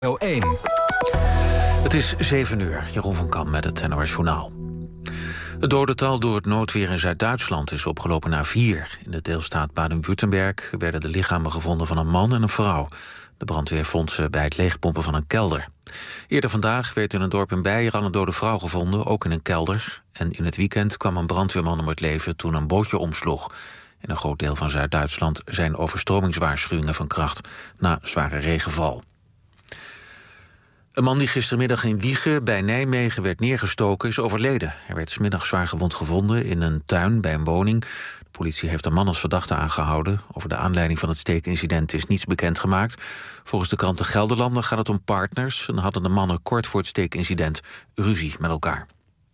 1. Het is 7 uur. Jeroen van Kam met het NOS Journaal. Het dodental door het noodweer in Zuid-Duitsland is opgelopen naar 4. In de deelstaat Baden-Württemberg werden de lichamen gevonden van een man en een vrouw. De brandweer vond ze bij het leegpompen van een kelder. Eerder vandaag werd in een dorp in Beieren een dode vrouw gevonden, ook in een kelder. En in het weekend kwam een brandweerman om het leven toen een bootje omsloeg. In een groot deel van Zuid-Duitsland zijn overstromingswaarschuwingen van kracht na zware regenval. Een man die gistermiddag in Wijchen bij Nijmegen werd neergestoken is overleden. Hij werd 's middags zwaar gewond gevonden in een tuin bij een woning. De politie heeft een man als verdachte aangehouden. Over de aanleiding van het steekincident is niets bekendgemaakt. Volgens de krant De Gelderlander gaat het om partners en hadden de mannen kort voor het steekincident ruzie met elkaar.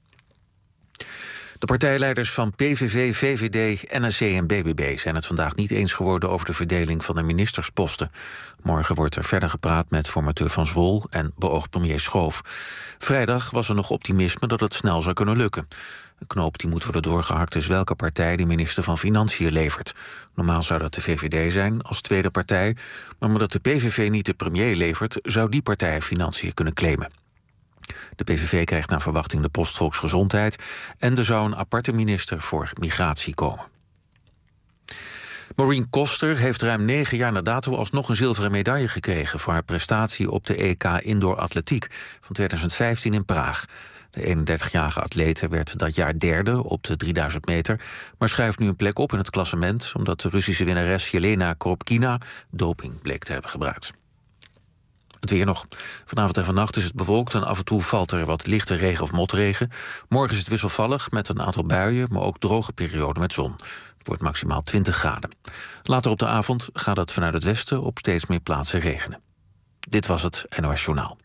De partijleiders van PVV, VVD, NSC en BBB zijn het vandaag niet eens geworden over de verdeling van de ministersposten. Morgen wordt er verder gepraat met formateur Van Zwol en beoogd premier Schoof. Vrijdag was er nog optimisme dat het snel zou kunnen lukken. Een knoop die moet worden doorgehakt is welke partij de minister van Financiën levert. Normaal zou dat de VVD zijn als tweede partij, maar omdat de PVV niet de premier levert, zou die partij Financiën kunnen claimen. De PVV krijgt naar verwachting de post Volksgezondheid en er zou een aparte minister voor migratie komen. Maureen Koster heeft ruim 9 jaar na dato alsnog een zilveren medaille gekregen voor haar prestatie op de EK Indoor Atletiek van 2015 in Praag. De 31-jarige atlete werd dat jaar derde op de 3000 meter, maar schuift nu een plek op in het klassement omdat de Russische winnares Jelena Koropkina doping bleek te hebben gebruikt. Het weer nog. Vanavond en vannacht is het bewolkt en af en toe valt er wat lichte regen of motregen. Morgen is het wisselvallig met een aantal buien, maar ook droge perioden met zon. Het wordt maximaal 20 graden. Later op de avond gaat het vanuit het westen op steeds meer plaatsen regenen. Dit was het NOS Journaal.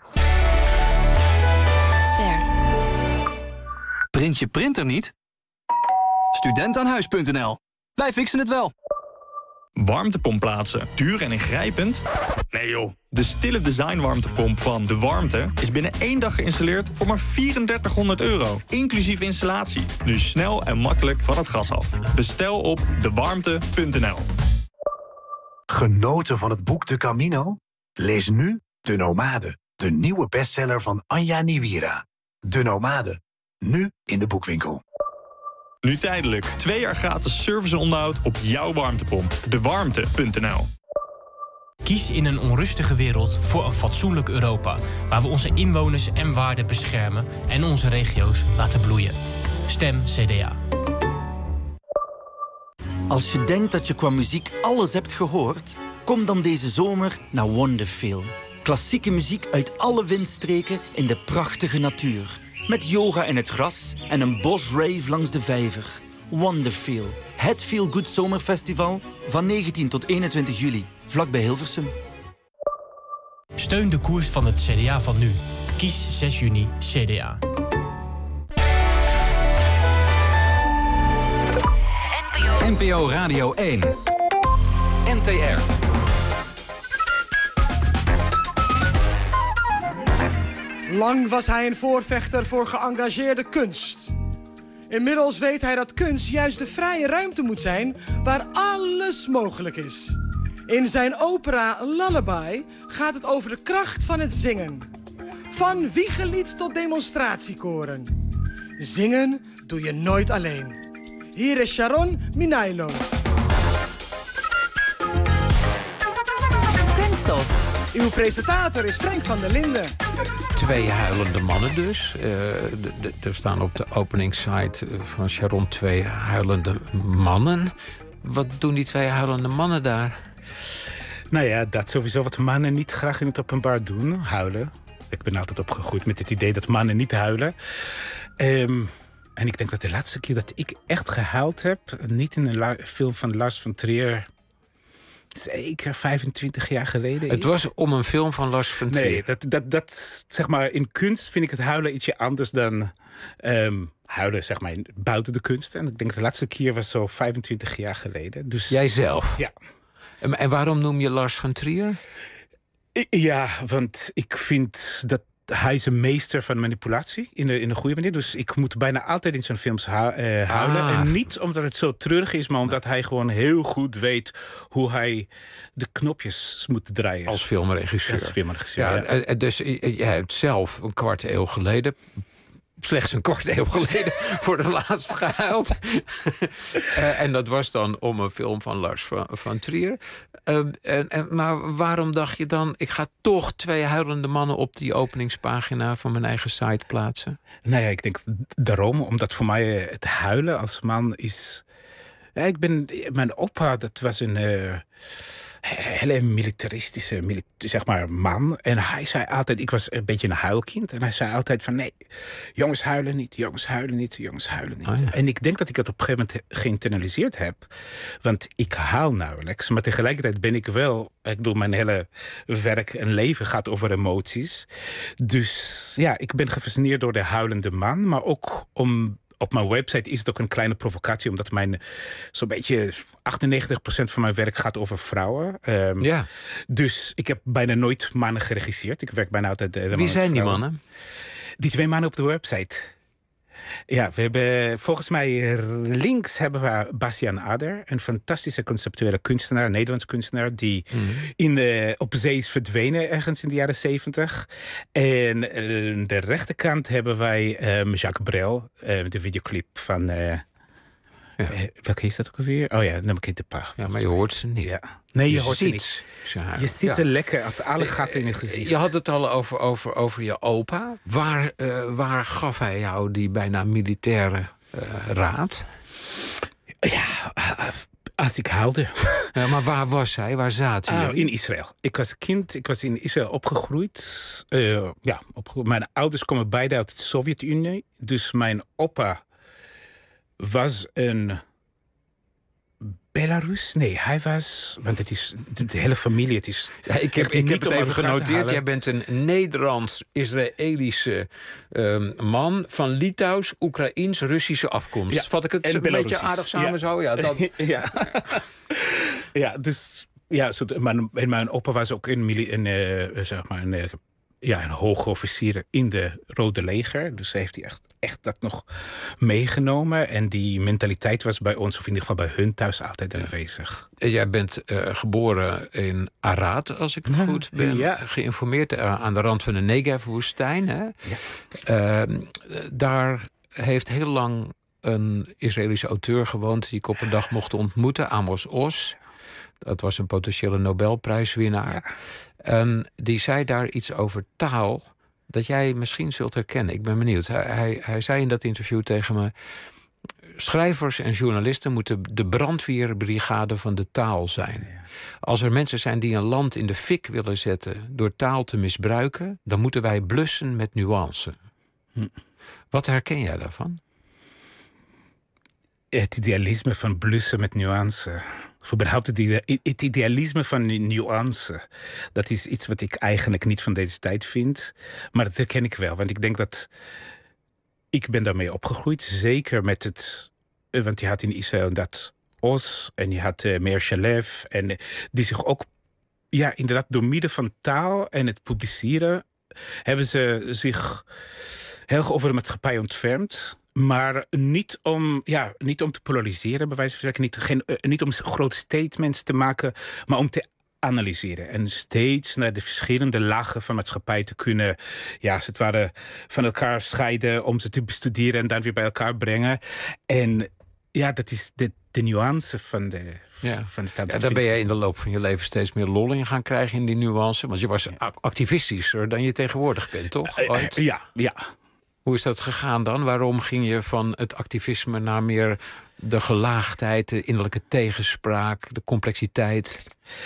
Ster. Print je printer niet? Studentaanhuis.nl. Wij fixen het wel. Warmtepomp plaatsen. Duur en ingrijpend? Nee joh. De stille design warmtepomp van De Warmte is binnen 1 dag geïnstalleerd voor maar €3400. Inclusief installatie. Dus snel en makkelijk van het gas af. Bestel op dewarmte.nl. Genoten van het boek De Camino? Lees nu De Nomade, de nieuwe bestseller van Anja Niwira. De Nomade, nu in de boekwinkel. Nu tijdelijk 2 jaar gratis service en onderhoud op jouw warmtepomp. Dewarmte.nl. Kies in een onrustige wereld voor een fatsoenlijk Europa, waar we onze inwoners en waarden beschermen en onze regio's laten bloeien. Stem CDA. Als je denkt dat je qua muziek alles hebt gehoord, kom dan deze zomer naar Wonderfeel. Klassieke muziek uit alle windstreken in de prachtige natuur. Met yoga in het gras en een bosrave langs de vijver. Wonderfeel, het Feel Good Zomerfestival van 19 tot 21 juli, vlakbij Hilversum. Steun de koers van het CDA van nu. Kies 6 juni CDA. NPO Radio 1. NTR. Lang was hij een voorvechter voor geëngageerde kunst. Inmiddels weet hij dat kunst juist de vrije ruimte moet zijn waar alles mogelijk is. In zijn opera Lullaby gaat het over de kracht van het zingen. Van wiegelied tot demonstratiekoren. Zingen doe je nooit alleen. Hier is Sharon Minailo. Kunststof. Uw presentator is Frank van der Linden. 2 huilende mannen dus. Er staan op de openingssite van Sharon 2 huilende mannen. Wat doen die 2 huilende mannen daar? Nou ja, dat sowieso wat mannen niet graag in het openbaar doen. Huilen. Ik ben altijd opgegroeid met het idee dat mannen niet huilen. En ik denk dat de laatste keer dat ik echt gehuild heb, niet in een film van Lars von Trier, zeker 25 jaar geleden is. Het was om een film van Lars von Trier. Nee, dat zeg maar, in kunst vind ik het huilen ietsje anders dan huilen, zeg maar, buiten de kunst. En ik denk de laatste keer was zo 25 jaar geleden. Dus, Jijzelf? Ja. En waarom noem je Lars von Trier? Ja, want ik vind dat hij is een meester van manipulatie in de goede manier. Dus ik moet bijna altijd in zijn films huilen. En niet omdat het zo treurig is, maar omdat hij gewoon heel goed weet hoe hij de knopjes moet draaien. Als filmregisseur. Dus jij hebt zelf een kwart eeuw geleden... slechts een kwart eeuw geleden voor de laatst gehuild. En dat was dan om een film van Lars van Trier. Maar waarom dacht je dan... ik ga toch 2 huilende mannen op die openingspagina van mijn eigen site plaatsen? Nou ja, ik denk daarom. Omdat voor mij het huilen als man is... Ja, mijn opa, dat was een... hele militaristische zeg maar, man. En hij zei altijd, ik was een beetje een huilkind. En hij zei altijd van, nee, jongens huilen niet, jongens huilen niet, jongens huilen niet. Ja. En ik denk dat ik dat op een gegeven moment geïnternaliseerd heb. Want ik huil nauwelijks. Maar tegelijkertijd ben ik wel... Ik bedoel, mijn hele werk en leven gaat over emoties. Dus ja, ik ben gefascineerd door de huilende man. Maar ook op mijn website is het ook een kleine provocatie... omdat zo'n beetje 98% van mijn werk gaat over vrouwen. Dus ik heb bijna nooit mannen geregisseerd. Ik werk bijna altijd... Wie zijn die mannen? Die 2 mannen op de website. Ja, we hebben volgens mij links hebben we Bastiaan Ader, een fantastische conceptuele kunstenaar, een Nederlands kunstenaar, die op zee is verdwenen ergens in de jaren 70. En de rechterkant hebben wij Jacques Brel, de videoclip van... welke is dat ook alweer? Oh ja, dan ik de paar. Ja, maar je hoort ze niet. Ja. Nee, je hoort ze niet. Je ziet ze lekker, alle gaten in het gezicht. Je had het al over je opa. Waar gaf hij jou die bijna militaire raad? Ja, als ik huilde. Ja, maar waar was hij? Waar zaten jullie? In Israël. Ik was kind, ik was in Israël opgegroeid. Mijn ouders komen beide uit de Sovjet-Unie. Dus mijn opa was een... Belarus? Nee, hij was... Want het is de hele familie. Het is ik heb het even genoteerd. Jij bent een Nederlands-Israëlische man van Litouws, Oekraïens-Russische afkomst. Ja, vat ik het een beetje aardig samen zo? Ja, dat... ja, dus... Ja, mijn opa was ook een hoge officier in de Rode Leger. Dus heeft hij echt dat nog meegenomen. En die mentaliteit was bij ons, of in ieder geval bij hun thuis, altijd aanwezig. Jij bent geboren in Arad, als ik het goed ben geïnformeerd. Aan de rand van de Negev-woestijn. Hè? Ja. Daar heeft heel lang een Israëlische auteur gewoond die ik op een dag mocht ontmoeten, Amos Oz. Dat was een potentiële Nobelprijswinnaar. Ja. En die zei daar iets over taal dat jij misschien zult herkennen. Ik ben benieuwd. Hij zei in dat interview tegen me: schrijvers en journalisten moeten de brandweerbrigade van de taal zijn. Ja. Als er mensen zijn die een land in de fik willen zetten door taal te misbruiken, dan moeten wij blussen met nuance. Wat herken jij daarvan? Het idealisme van blussen met nuance. Of überhaupt het idealisme van nuance. Dat is iets wat ik eigenlijk niet van deze tijd vind. Maar dat herken ik wel. Want ik denk dat... Ik ben daarmee opgegroeid. Zeker met het... Want je had in Israël dat Oz. En je had Meir Shalev. En die zich ook... Ja, inderdaad, door middel van taal en het publiceren... hebben ze zich heel erg over de maatschappij ontfermd. Maar niet om te polariseren, bij wijze van spreken. Niet om grote statements te maken, maar om te analyseren. En steeds naar de verschillende lagen van maatschappij te kunnen... als het ware van elkaar scheiden, om ze te bestuderen en dan weer bij elkaar brengen. En ja, dat is de nuance van de... daar ben jij in de loop van je leven steeds meer lol in gaan krijgen in die nuance. Want je was activistischer dan je tegenwoordig bent, toch? Ja. Hoe is dat gegaan dan? Waarom ging je van het activisme naar meer de gelaagdheid, de innerlijke tegenspraak, de complexiteit?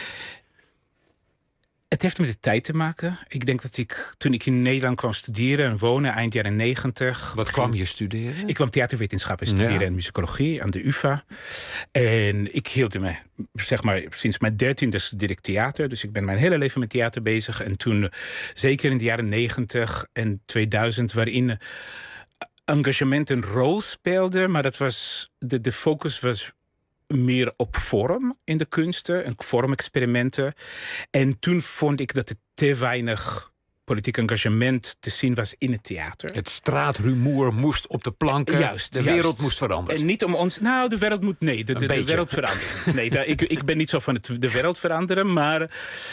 Het heeft met de tijd te maken. Ik denk dat toen ik in Nederland kwam studeren en wonen, eind jaren 90... Wat kwam je studeren? Ik kwam theaterwetenschappen studeren en muzikologie aan de UvA. En ik hield me, zeg maar, sinds mijn 13e studeerde ik theater. Dus ik ben mijn hele leven met theater bezig. En toen, zeker in de jaren 90 en 2000, waarin engagement een rol speelde. Maar dat was, de focus was meer op vorm in de kunsten en vormexperimenten. En toen vond ik dat het te weinig politiek engagement te zien was in het theater. Het straatrumoer moest op de planken. Juist. De wereld moest veranderen. En niet om ons... Nou, de wereld moet... Nee, de wereld veranderen. Nee, ik ben niet zo van de wereld veranderen, maar...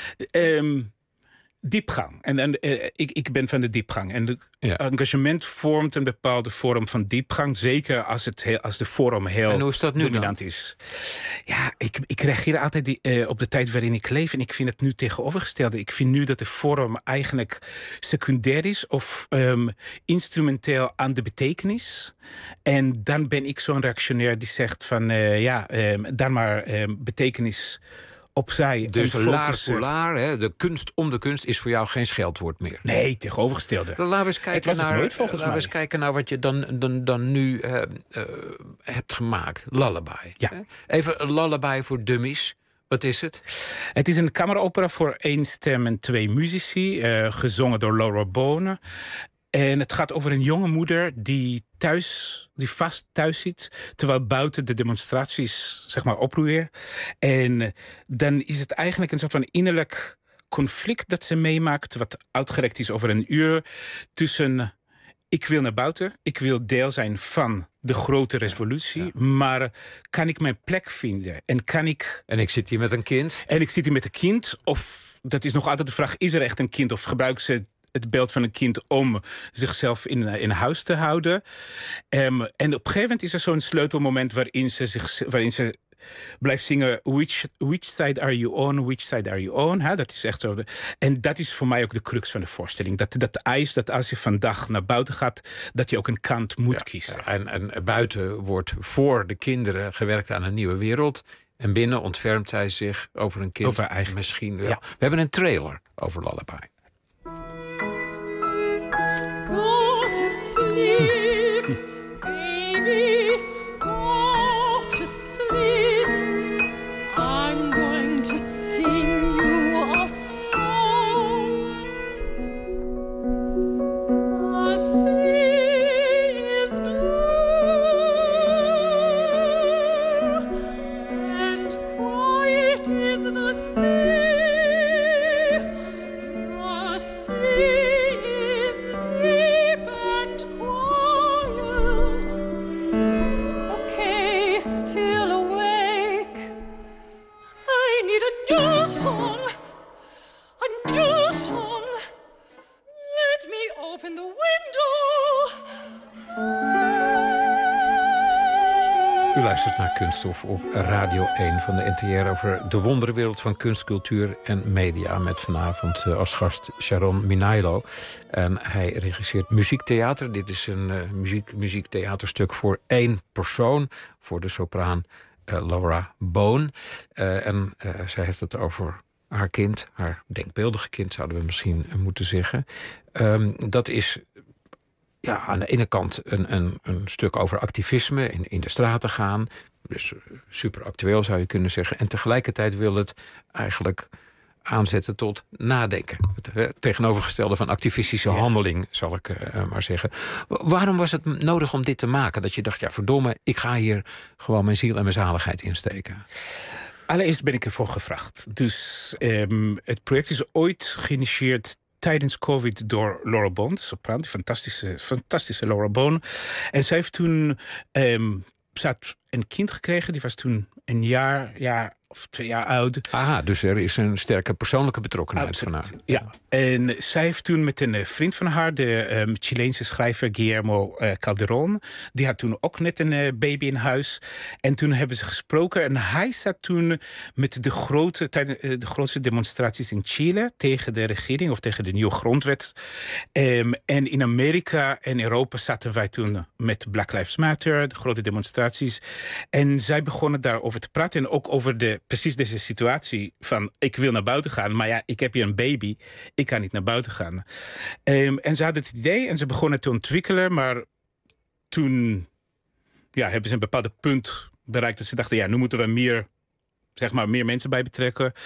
diepgang. En ik ben van de diepgang. En engagement vormt een bepaalde vorm van diepgang. Zeker als de vorm heel en hoe is dat nu dominant dan? is. Ja, ik reageer altijd op de tijd waarin ik leef. En ik vind het nu tegenovergestelde. Ik vind nu dat de vorm eigenlijk secundair is. Of instrumenteel aan de betekenis. En dan ben ik zo'n reactionair die zegt van... dan maar betekenis... opzij. Dus l'art pour l'art, de kunst om de kunst, is voor jou geen scheldwoord meer. Nee, tegenovergestelde. Laten we eens kijken kijken naar wat je dan nu hebt gemaakt. Lullaby. Ja. Even een lullaby voor dummies. Wat is het? Het is een kameropera voor 1 stem en 2 muzici. Gezongen door Laura Boone. En het gaat over een jonge moeder die vast thuis zit, terwijl buiten de demonstraties oproeien. En dan is het eigenlijk een soort van innerlijk conflict dat ze meemaakt, wat uitgerekt is over een uur, tussen ik wil naar buiten, ik wil deel zijn van de grote revolutie, maar kan ik mijn plek vinden? En ik zit hier met een kind. En ik zit hier met een kind, of dat is nog altijd de vraag, is er echt een kind, of gebruiken ze het beeld van een kind om zichzelf in huis te houden. En op een gegeven moment is er zo'n sleutelmoment waarin ze blijft zingen which side are you on, which side are you on. Dat is echt zo. En dat is voor mij ook de crux van de voorstelling. Dat eis dat als je vandaag naar buiten gaat, dat je ook een kant moet kiezen. En buiten wordt voor de kinderen gewerkt aan een nieuwe wereld. En binnen ontfermt zij zich over een kind. Over eigen. Misschien wel. Ja. We hebben een trailer over Lullaby. Go to sleep, baby, go to sleep. I'm going to sing you a song. The sea is blue and quiet is the sea. The sea is deep and quiet. Okay, still awake. I need a new song. A new song. Let me open the window. U luistert naar Kunststof op Radio 1 van de NTR... over de wonderenwereld van kunst, cultuur en media... met vanavond als gast Sharon Minailo. En hij regisseert muziektheater. Dit is een muziektheaterstuk voor 1 persoon... voor de sopraan Laura Boone. Zij heeft het over haar kind, haar denkbeeldige kind... zouden we misschien moeten zeggen. Dat is... Ja, aan de ene kant een stuk over activisme, in de straten gaan. Dus super actueel zou je kunnen zeggen. En tegelijkertijd wil het eigenlijk aanzetten tot nadenken. Het tegenovergestelde van activistische handeling, zal ik maar zeggen. Waarom was het nodig om dit te maken? Dat je dacht, ja verdomme, ik ga hier gewoon mijn ziel en mijn zaligheid insteken. Allereerst ben ik ervoor gevraagd. Dus het project is ooit geïnitieerd tijdens COVID door Laura Boone, de sopraan, die fantastische Laura Boone. En zij heeft toen ze had een kind gekregen, die was toen een jaar of 2 jaar oud. Aha, dus er is een sterke persoonlijke betrokkenheid van haar. Ja, en zij heeft toen met een vriend van haar, de Chileense schrijver Guillermo Calderón, die had toen ook net een baby in huis. En toen hebben ze gesproken en hij zat toen met tijdens de grootste demonstraties in Chile tegen de regering of tegen de nieuwe grondwet. En in Amerika en Europa zaten wij toen met Black Lives Matter, de grote demonstraties. En zij begonnen daarover te praten en ook over precies deze situatie van ik wil naar buiten gaan, maar ja, ik heb hier een baby, ik kan niet naar buiten gaan. En ze hadden het idee en ze begonnen te ontwikkelen, maar toen hebben ze een bepaald punt bereikt dat ze dachten, nu moeten we meer mensen bij betrekken.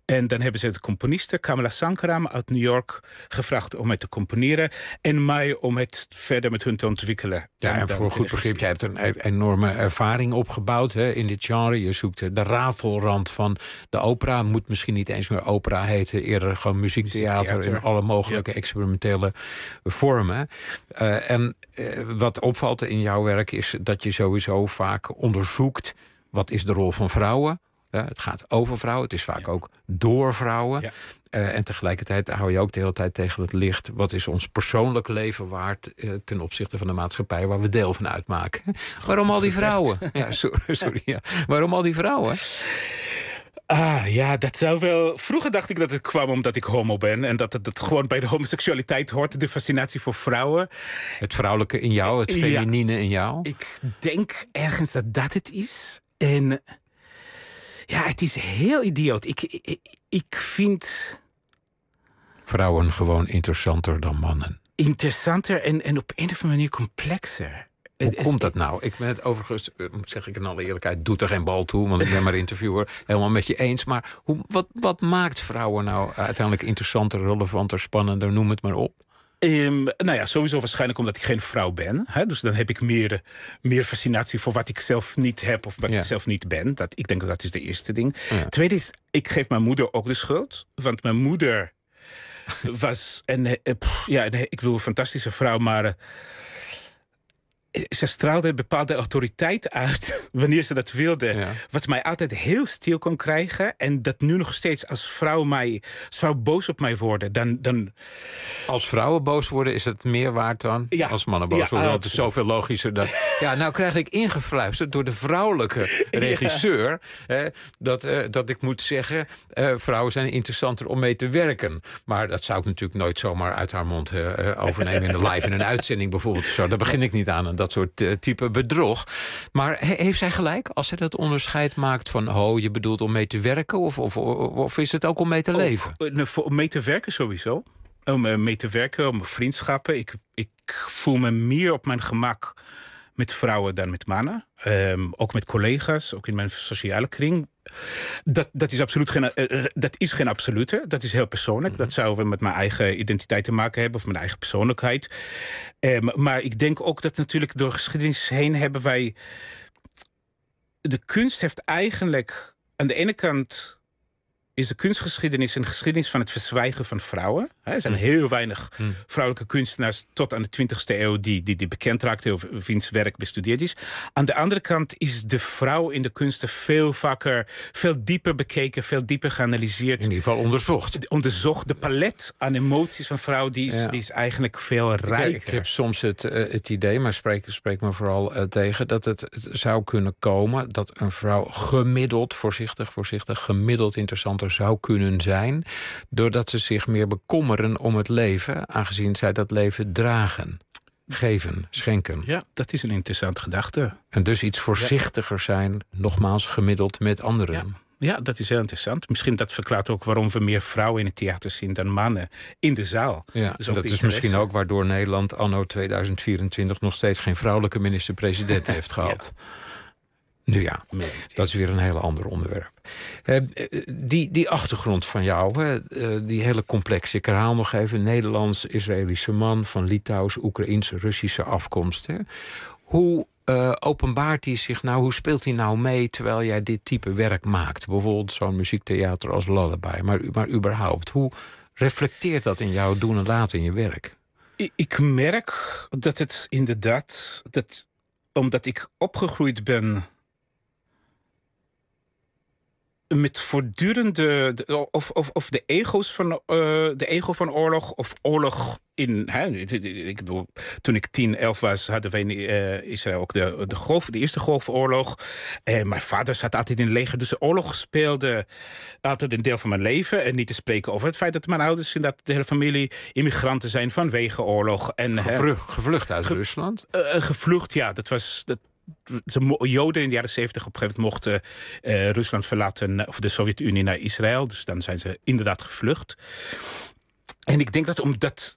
En dan hebben ze de componiste Kamala Sankaram uit New York gevraagd om het te componeren. En mij om het verder met hun te ontwikkelen. Ja, en voor een goed begrip, jij hebt een enorme ervaring opgebouwd in dit genre. Je zoekt de rafelrand van de opera. Moet misschien niet eens meer opera heten. Eerder gewoon muziektheater in alle mogelijke experimentele vormen. Wat opvalt in jouw werk is dat je sowieso vaak onderzoekt... wat is de rol van vrouwen? Het gaat over vrouwen, het is vaak ook door vrouwen. Ja. En tegelijkertijd hou je ook de hele tijd tegen het licht... wat is ons persoonlijk leven waard ten opzichte van de maatschappij... waar we deel van uitmaken. Waarom al die vrouwen? Ja, sorry. Ja. Waarom al die vrouwen? Ja, dat zou wel... Vroeger dacht ik dat het kwam omdat ik homo ben... en dat het gewoon bij de homoseksualiteit hoort, de fascinatie voor vrouwen. Het vrouwelijke in jou, het feminine in jou? Ik denk ergens dat het is. En ja, het is heel idioot. Ik vind... vrouwen gewoon interessanter dan mannen. Interessanter en op een of andere manier complexer. Hoe komt dat nou? Ik ben het overigens, zeg ik in alle eerlijkheid... doet er geen bal toe, want ik ben maar interviewer. Helemaal met je eens. Maar wat maakt vrouwen nou uiteindelijk interessanter, relevanter, spannender? Noem het maar op. Sowieso waarschijnlijk omdat ik geen vrouw ben. Hè? Dus dan heb ik meer fascinatie voor wat ik zelf niet heb... of wat ik zelf niet ben. Ik denk dat is de eerste ding. Ja. Tweede is, ik geef mijn moeder ook de schuld. Want mijn moeder was ik bedoel, een fantastische vrouw... maar ze straalde een bepaalde autoriteit uit wanneer ze dat wilde. Ja. Wat mij altijd heel stil kon krijgen. En dat nu nog steeds als vrouwen boos op mij worden. Dan... Als vrouwen boos worden is het meer waard dan als mannen boos worden. Dat is zoveel logischer. Nou krijg ik ingefluisterd door de vrouwelijke regisseur... dat ik moet zeggen... vrouwen zijn interessanter om mee te werken. Maar dat zou ik natuurlijk nooit zomaar uit haar mond overnemen... in de live in een uitzending bijvoorbeeld. Zo. Daar begin ik niet aan. Dat soort type bedrog. Maar heeft zij gelijk als zij dat onderscheid maakt van... je bedoelt om mee te werken of is het ook om mee te leven? Om mee te werken sowieso. Om mee te werken, om vriendschappen. Ik voel me meer op mijn gemak met vrouwen dan met mannen. Ook met collega's, ook in mijn sociale kring. Dat is absoluut geen absolute. Dat is heel persoonlijk. Dat zou wel met mijn eigen identiteit te maken hebben... of mijn eigen persoonlijkheid. Maar ik denk ook dat natuurlijk door geschiedenis heen hebben wij... De kunst heeft eigenlijk... Aan de ene kant is de kunstgeschiedenis een geschiedenis van het verzwijgen van vrouwen. Er zijn heel weinig vrouwelijke kunstenaars tot aan de 20e eeuw... die bekend raakten of wiens werk bestudeerd is. Aan de andere kant is de vrouw in de kunsten veel dieper bekeken... veel dieper geanalyseerd. In ieder geval onderzocht. De palet aan emoties van vrouw die is eigenlijk veel rijker. Ik heb soms het idee, maar spreek me vooral tegen... dat het zou kunnen komen dat een vrouw gemiddeld... voorzichtig gemiddeld interessanter zou kunnen zijn... doordat ze zich meer bekommeren om het leven... aangezien zij dat leven dragen, geven, schenken. Ja, dat is een interessante gedachte. En dus iets voorzichtiger zijn, nogmaals gemiddeld met anderen. Ja, dat is heel interessant. Misschien dat verklaart ook waarom we meer vrouwen in het theater zien... dan mannen in de zaal. Ja, dat is misschien ook waardoor Nederland anno 2024... nog steeds geen vrouwelijke minister-president heeft gehad. Ja. Nu ja, dat is weer een heel ander onderwerp. Die achtergrond van jou, die hele complexe... ik herhaal nog even, Nederlands, Israëlische man... van Litouws, Oekraïense, Russische afkomst. Hoe openbaart hij zich nou, hoe speelt hij nou mee... terwijl jij dit type werk maakt? Bijvoorbeeld zo'n muziektheater als Lullaby. Maar überhaupt, hoe reflecteert dat in jouw doen en laten in je werk? Ik merk dat het inderdaad... omdat ik opgegroeid ben... met voortdurende... of de ego's van de ego van oorlog... of oorlog in... ik bedoel, toen ik 10, 11 was... hadden wij in Israël ook de eerste golfoorlog. Mijn vader zat altijd in het leger. Dus de oorlog speelde altijd een deel van mijn leven. En niet te spreken over het feit dat mijn ouders... en dat de hele familie immigranten zijn vanwege oorlog. En, gevlucht uit Rusland? Gevlucht, ja. De Joden in de jaren 70 op een gegeven moment mochten Rusland verlaten... of de Sovjet-Unie naar Israël. Dus dan zijn ze inderdaad gevlucht. En ik denk dat omdat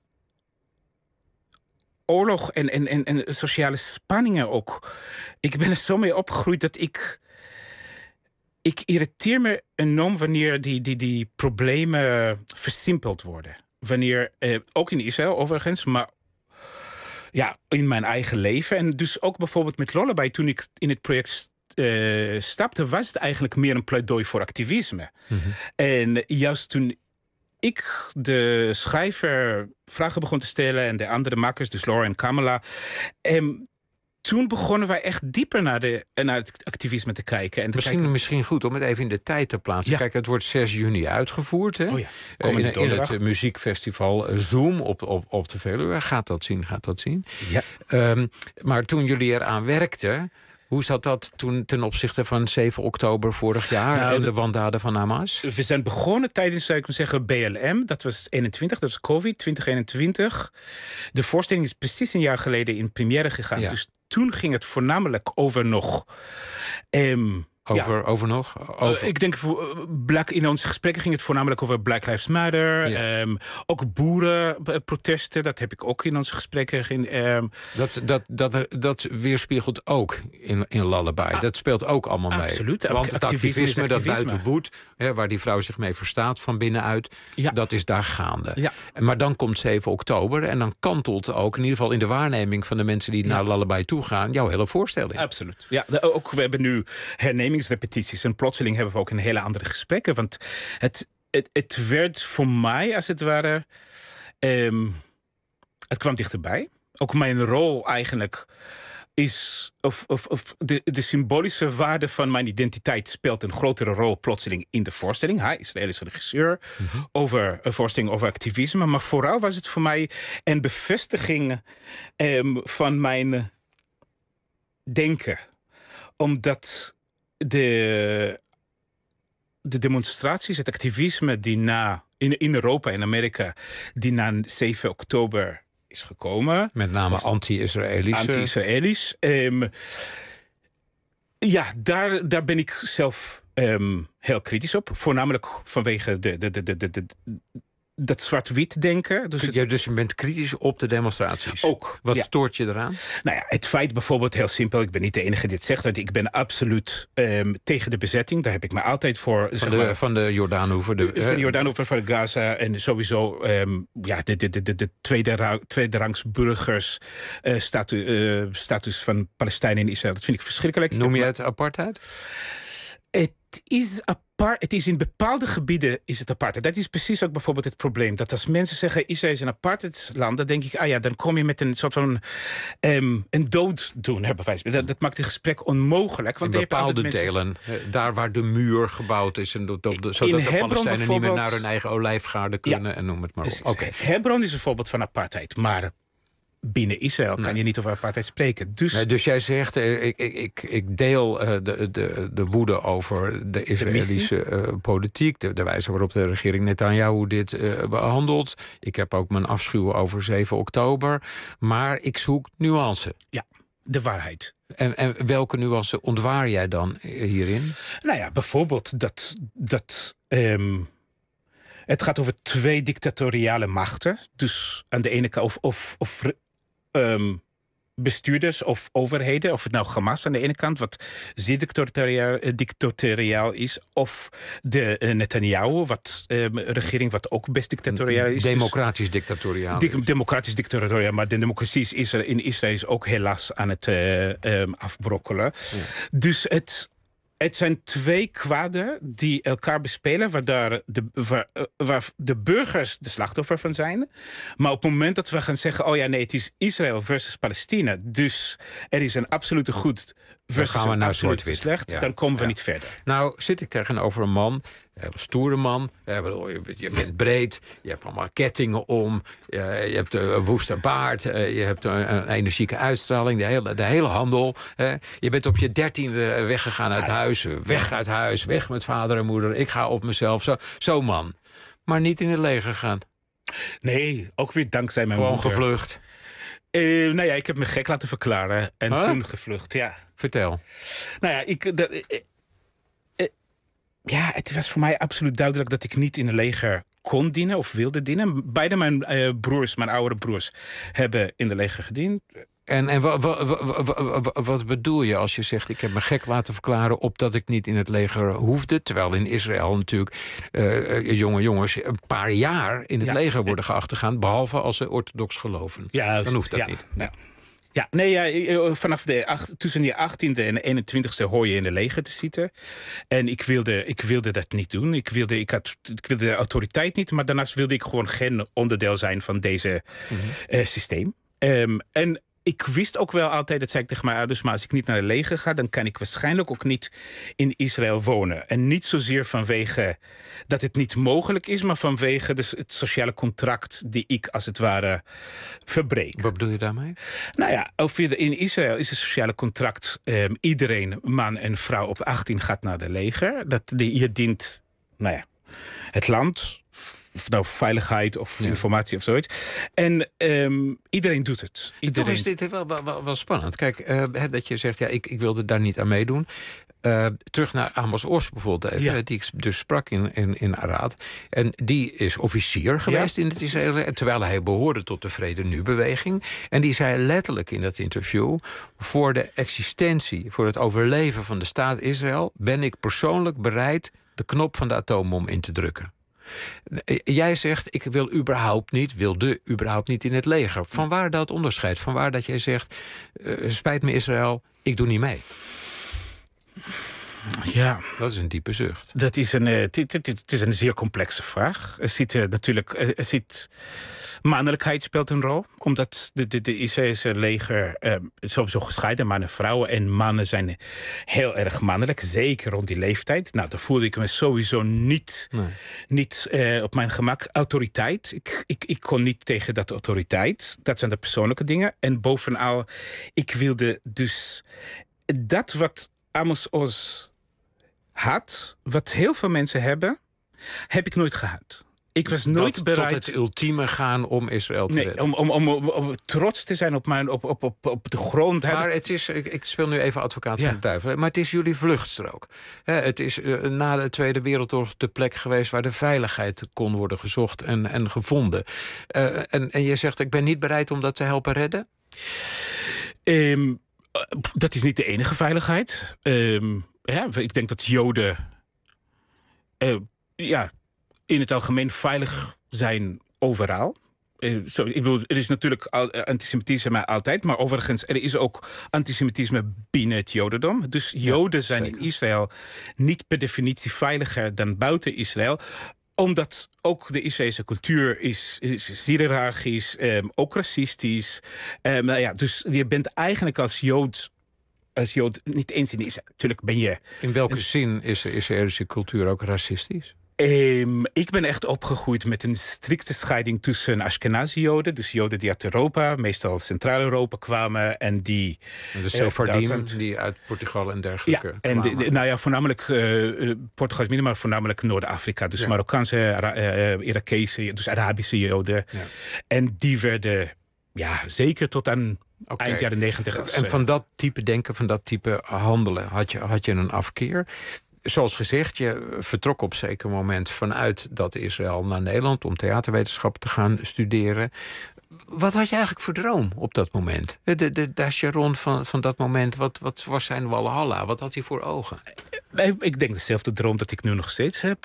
oorlog en sociale spanningen ook... Ik ben er zo mee opgegroeid dat ik ik irriteer me enorm wanneer die problemen versimpeld worden. Wanneer, ook in Israël overigens, maar ja, in mijn eigen leven. En dus ook bijvoorbeeld met Lullaby, toen ik in het project stapte, was het eigenlijk meer een pleidooi voor activisme. Mm-hmm. En juist toen ik de schrijver vragen begon te stellen en de andere makers, dus Laura en Kamala, toen begonnen wij echt dieper naar het activisme te kijken. En Misschien goed om het even in de tijd te plaatsen. Ja. Kijk, het wordt 6 juni uitgevoerd. Hè? Oh ja. In het muziekfestival Zoom op de Veluwe. Gaat dat zien? Ja. Maar toen jullie eraan werkten, hoe zat dat toen ten opzichte van 7 oktober vorig jaar en de wandaden van Hamas? We zijn begonnen tijdens, zou ik maar zeggen, BLM. Dat was 21, dat was COVID, 2021. De voorstelling is precies een jaar geleden in première gegaan. Ja. Dus toen ging het voornamelijk over nog... Over nog? Ik denk, in onze gesprekken ging het voornamelijk over Black Lives Matter. Ja. Ook boerenprotesten, dat heb ik ook in onze gesprekken. Dat weerspiegelt ook in Lullaby. Dat speelt ook allemaal mee. Absoluut. Want het activisme dat buiten woedt, waar die vrouw zich mee verstaat van binnenuit, dat is daar gaande. Ja. Maar dan komt 7 oktober en dan kantelt ook, in ieder geval in de waarneming van de mensen die naar Lullaby toe gaan, jouw hele voorstelling. Absoluut. Ja, ook we hebben nu hernemingsrepetities en plotseling hebben we ook een hele andere gesprekken. Want het werd voor mij, als het ware, het kwam dichterbij. Ook mijn rol eigenlijk is, de symbolische waarde van mijn identiteit speelt een grotere rol plotseling in de voorstelling. Hij is Israëlische regisseur over een voorstelling over activisme. Maar vooral was het voor mij een bevestiging van mijn denken. Omdat de demonstraties, het activisme die in Europa en Amerika, die na 7 oktober is gekomen. Met name anti-Israëlisch. Daar ben ik zelf heel kritisch op. Voornamelijk vanwege dat zwart-wit denken. Dus je bent kritisch op de demonstraties? Ook. Wat stoort je eraan? Nou ja, het feit bijvoorbeeld, heel simpel, ik ben niet de enige die het zegt, want ik ben absoluut tegen de bezetting. Daar heb ik me altijd voor... Van de Jordaanoever. Van de Jordaanoever, van Gaza en sowieso de tweede rangs burgers status van Palestijnen in Israël. Dat vind ik verschrikkelijk. Noem je het apartheid? Het is apart. Het is in bepaalde gebieden is het apart. Dat is precies ook bijvoorbeeld het probleem. Dat als mensen zeggen Israël is een apartheidsland, dan denk ik, dan kom je met een soort van een dooddoen. Dat maakt het gesprek onmogelijk. Want in bepaalde delen, daar waar de muur gebouwd is, zodat de Palestijnen niet meer naar hun eigen olijfgaarden kunnen en noem het maar op. Okay. Hebron is een voorbeeld van apartheid, maar binnen Israël kan je niet over apartheid spreken. Dus jij zegt, ik deel de woede over de Israëlische politiek, de wijze waarop de regering Netanyahu dit behandelt. Ik heb ook mijn afschuw over 7 oktober. Maar ik zoek nuance. Ja, de waarheid. En welke nuance ontwaar jij dan hierin? Nou ja, bijvoorbeeld dat het gaat over 2 dictatoriale machten. Dus aan de ene kant of bestuurders of overheden, of het nou Hamas aan de ene kant, wat zeer dictatoriaal is, of de Netanyahu, regering wat ook best dictatoriaal is. Democratisch dictatoriaal. Democratisch dictatoriaal, maar de democratie in Israël is ook helaas aan het afbrokkelen. Ja. Dus het zijn 2 kwaden die elkaar bespelen, waar de burgers de slachtoffer van zijn. Maar op het moment dat we gaan zeggen, het is Israël versus Palestina, dus er is een absolute goed versus een absolute slecht, dan komen we niet verder. Nou zit ik tegenover een man, een stoere man. Je bent breed, je hebt allemaal kettingen om, je hebt een woeste baard, je hebt een energieke uitstraling, de hele handel. Je bent op je 13e weggegaan uit huis, weg uit huis, weg met vader en moeder. Ik ga op mezelf, zo man. Maar niet in het leger gaan. Nee, ook weer dankzij mijn moeder. Gewoon gevlucht. Ik heb me gek laten verklaren en toen gevlucht, ja. Vertel. Nou ja, het was voor mij absoluut duidelijk dat ik niet in het leger kon dienen of wilde dienen. Beide mijn oudere broers, hebben in het leger gediend. En wat bedoel je als je zegt... ik heb me gek laten verklaren opdat ik niet in het leger hoefde... terwijl in Israël natuurlijk jonge jongens... een paar jaar in het leger worden geacht te gaan... behalve als ze orthodox geloven. Juist, dan hoeft dat niet. Vanaf tussen je 18e en 21e hoor je in de leger te zitten. En ik wilde dat niet doen. Ik wilde de autoriteit niet, maar daarnaast wilde ik gewoon geen onderdeel zijn van deze systeem. En ik wist ook wel altijd, dat zei ik tegen mijn ouders... maar als ik niet naar de leger ga, dan kan ik waarschijnlijk ook niet in Israël wonen. En niet zozeer vanwege dat het niet mogelijk is... maar vanwege het sociale contract die ik als het ware verbreek. Wat bedoel je daarmee? Nou ja, in Israël is het sociale contract... iedereen, man en vrouw op 18 gaat naar de leger. Je dient, het land... of nou veiligheid of informatie of zoiets. En iedereen doet het. Toch is dit wel spannend. Kijk, dat je zegt, ik wilde daar niet aan meedoen. Terug naar Amos Oz bijvoorbeeld even, die ik dus sprak in Arad. En die is officier geweest in het Israël... terwijl hij behoorde tot de Vrede Nu-beweging. En die zei letterlijk in dat interview... voor de existentie, voor het overleven van de staat Israël... ben ik persoonlijk bereid de knop van de atoombom in te drukken. Jij zegt, ik wilde überhaupt niet in het leger. Vanwaar dat onderscheid? Vanwaar dat jij zegt, spijt me Israël, ik doe niet mee? Ja. Dat is een diepe zucht. Dat is het is een zeer complexe vraag. Mannelijkheid speelt een rol. Omdat de Israëlse leger sowieso gescheiden, mannen en vrouwen. En mannen zijn heel erg mannelijk. Zeker rond die leeftijd. Nou, daar voelde ik me sowieso niet op mijn gemak. Autoriteit. Ik kon niet tegen dat autoriteit. Dat zijn de persoonlijke dingen. En bovenal, ik wilde dus... dat wat Amos Oz had, wat heel veel mensen hebben... heb ik nooit gehad. Ik was nooit bereid... Tot het ultieme gaan om Israël te redden. Om trots te zijn op de grond. Maar het is, ik speel nu even advocaat van de duivel... maar het is jullie vluchtstrook. Het is na de Tweede Wereldoorlog de plek geweest... waar de veiligheid kon worden gezocht en gevonden. En je zegt, ik ben niet bereid om dat te helpen redden? Dat is niet de enige veiligheid. Ik denk dat Joden... in het algemeen veilig zijn overal. Ik bedoel, er is natuurlijk antisemitisme altijd... maar overigens, er is ook antisemitisme binnen het Jodendom. Dus Joden zijn in Israël niet per definitie veiliger dan buiten Israël... omdat ook de Israëlse cultuur is hiërarchisch, ook racistisch. Dus je bent eigenlijk als Jood niet eens in Israël. Natuurlijk ben je... In welke zin is de Israëlische cultuur ook racistisch? Ik ben echt opgegroeid met een strikte scheiding tussen Ashkenazi-Joden... dus Joden die uit Europa, meestal Centraal-Europa kwamen... en die... De Sephardim, die uit Portugal en dergelijke kwamen. Voornamelijk Portugal is minder, maar voornamelijk Noord-Afrika. Dus Marokkaanse, Irakese, dus Arabische Joden. Ja. En die werden zeker tot aan... eind jaren 90. En van dat type denken, van dat type handelen... had je een afkeer... Zoals gezegd, je vertrok op zeker moment vanuit dat Israël naar Nederland... om theaterwetenschap te gaan studeren. Wat had je eigenlijk voor droom op dat moment? De Sharon van dat moment, wat was zijn walhalla? Wat had hij voor ogen? Ik denk dezelfde droom dat ik nu nog steeds heb.